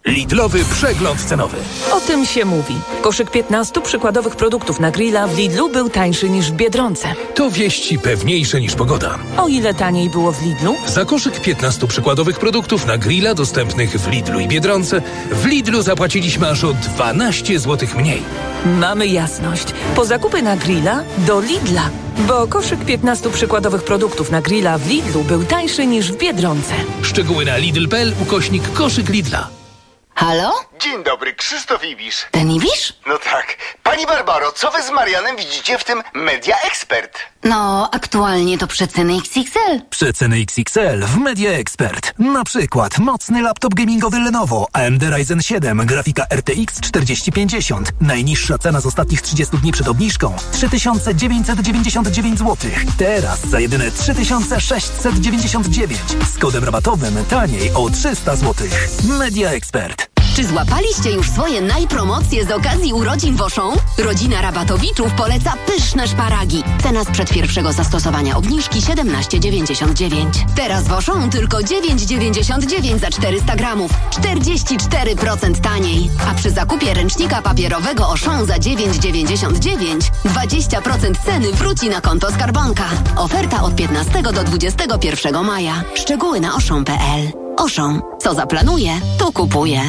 Lidlowy przegląd cenowy. O tym się mówi. Koszyk piętnastu przykładowych produktów na grilla w Lidlu był tańszy niż w Biedronce. To wieści pewniejsze niż pogoda. O ile taniej było w Lidlu? Za koszyk piętnastu przykładowych produktów na grilla dostępnych w Lidlu i Biedronce w Lidlu zapłaciliśmy aż o dwanaście złotych mniej. Mamy jasność. Po zakupy na grilla do Lidla. Bo koszyk piętnastu przykładowych produktów na grilla w Lidlu był tańszy niż w Biedronce. Szczegóły na lidl kropka p l ukośnik koszyk Lidla. Halo? Dzień dobry, Krzysztof Ibisz. Ten Ibisz? No tak. Pani Barbaro, co wy z Marianem widzicie w tym Media Expert? No, aktualnie to przeceny X X L. Przeceny X X L w Media Expert. Na przykład mocny laptop gamingowy Lenovo A M D Ryzen siedem, grafika R T X czterdzieści pięćdziesiąt. Najniższa cena z ostatnich trzydziestu dni przed obniżką trzy tysiące dziewięćset dziewięćdziesiąt dziewięć złotych. Teraz za jedyne trzy tysiące sześćset dziewięćdziesiąt dziewięć. Z kodem rabatowym taniej o trzysta złotych. Media Expert. Czy złapaliście już swoje najpromocje z okazji urodzin w Auchan? Rodzina Rabatowiczów poleca pyszne szparagi. Cena sprzed pierwszego zastosowania obniżki siedemnaście dziewięćdziesiąt dziewięć. Teraz w Auchan tylko dziewięć dziewięćdziesiąt dziewięć za czterysta gramów. czterdzieści cztery procent taniej. A przy zakupie ręcznika papierowego Auchan za dziewięć dziewięćdziesiąt dziewięć dwadzieścia procent ceny wróci na konto Skarbanka. Oferta od piętnastego do dwudziestego pierwszego maja. Szczegóły na auchan kropka p l. Auchan. Co zaplanuje, to kupuje.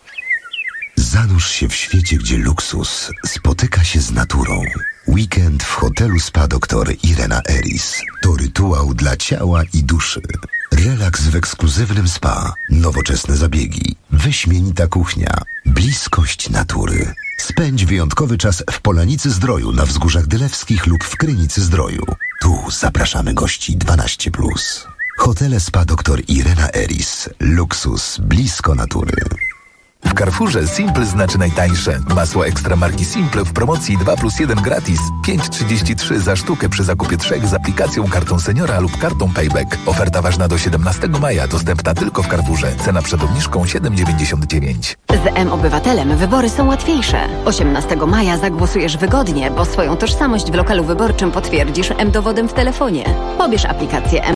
Zanurz się w świecie, gdzie luksus spotyka się z naturą. Weekend w hotelu Spa doktor Irena Eris to rytuał dla ciała i duszy. Relaks w ekskluzywnym spa, nowoczesne zabiegi, wyśmienita kuchnia, bliskość natury. Spędź wyjątkowy czas w Polanicy Zdroju na Wzgórzach Dylewskich lub w Krynicy Zdroju. Tu zapraszamy gości dwanaście plus. Hotele Spa doktor Irena Eris. Luksus blisko natury. W Carrefourze Simple znaczy najtańsze. Masło ekstra marki Simple w promocji dwa plus jeden gratis. pięć trzydzieści trzy za sztukę przy zakupie trzech z aplikacją kartą seniora lub kartą Payback. Oferta ważna do siedemnastego maja. Dostępna tylko w Carrefourze. Cena przed obniżką siedem dziewięćdziesiąt dziewięć. Z M-Obywatelem wybory są łatwiejsze. osiemnastego maja zagłosujesz wygodnie, bo swoją tożsamość w lokalu wyborczym potwierdzisz M-Dowodem w telefonie. Pobierz aplikację M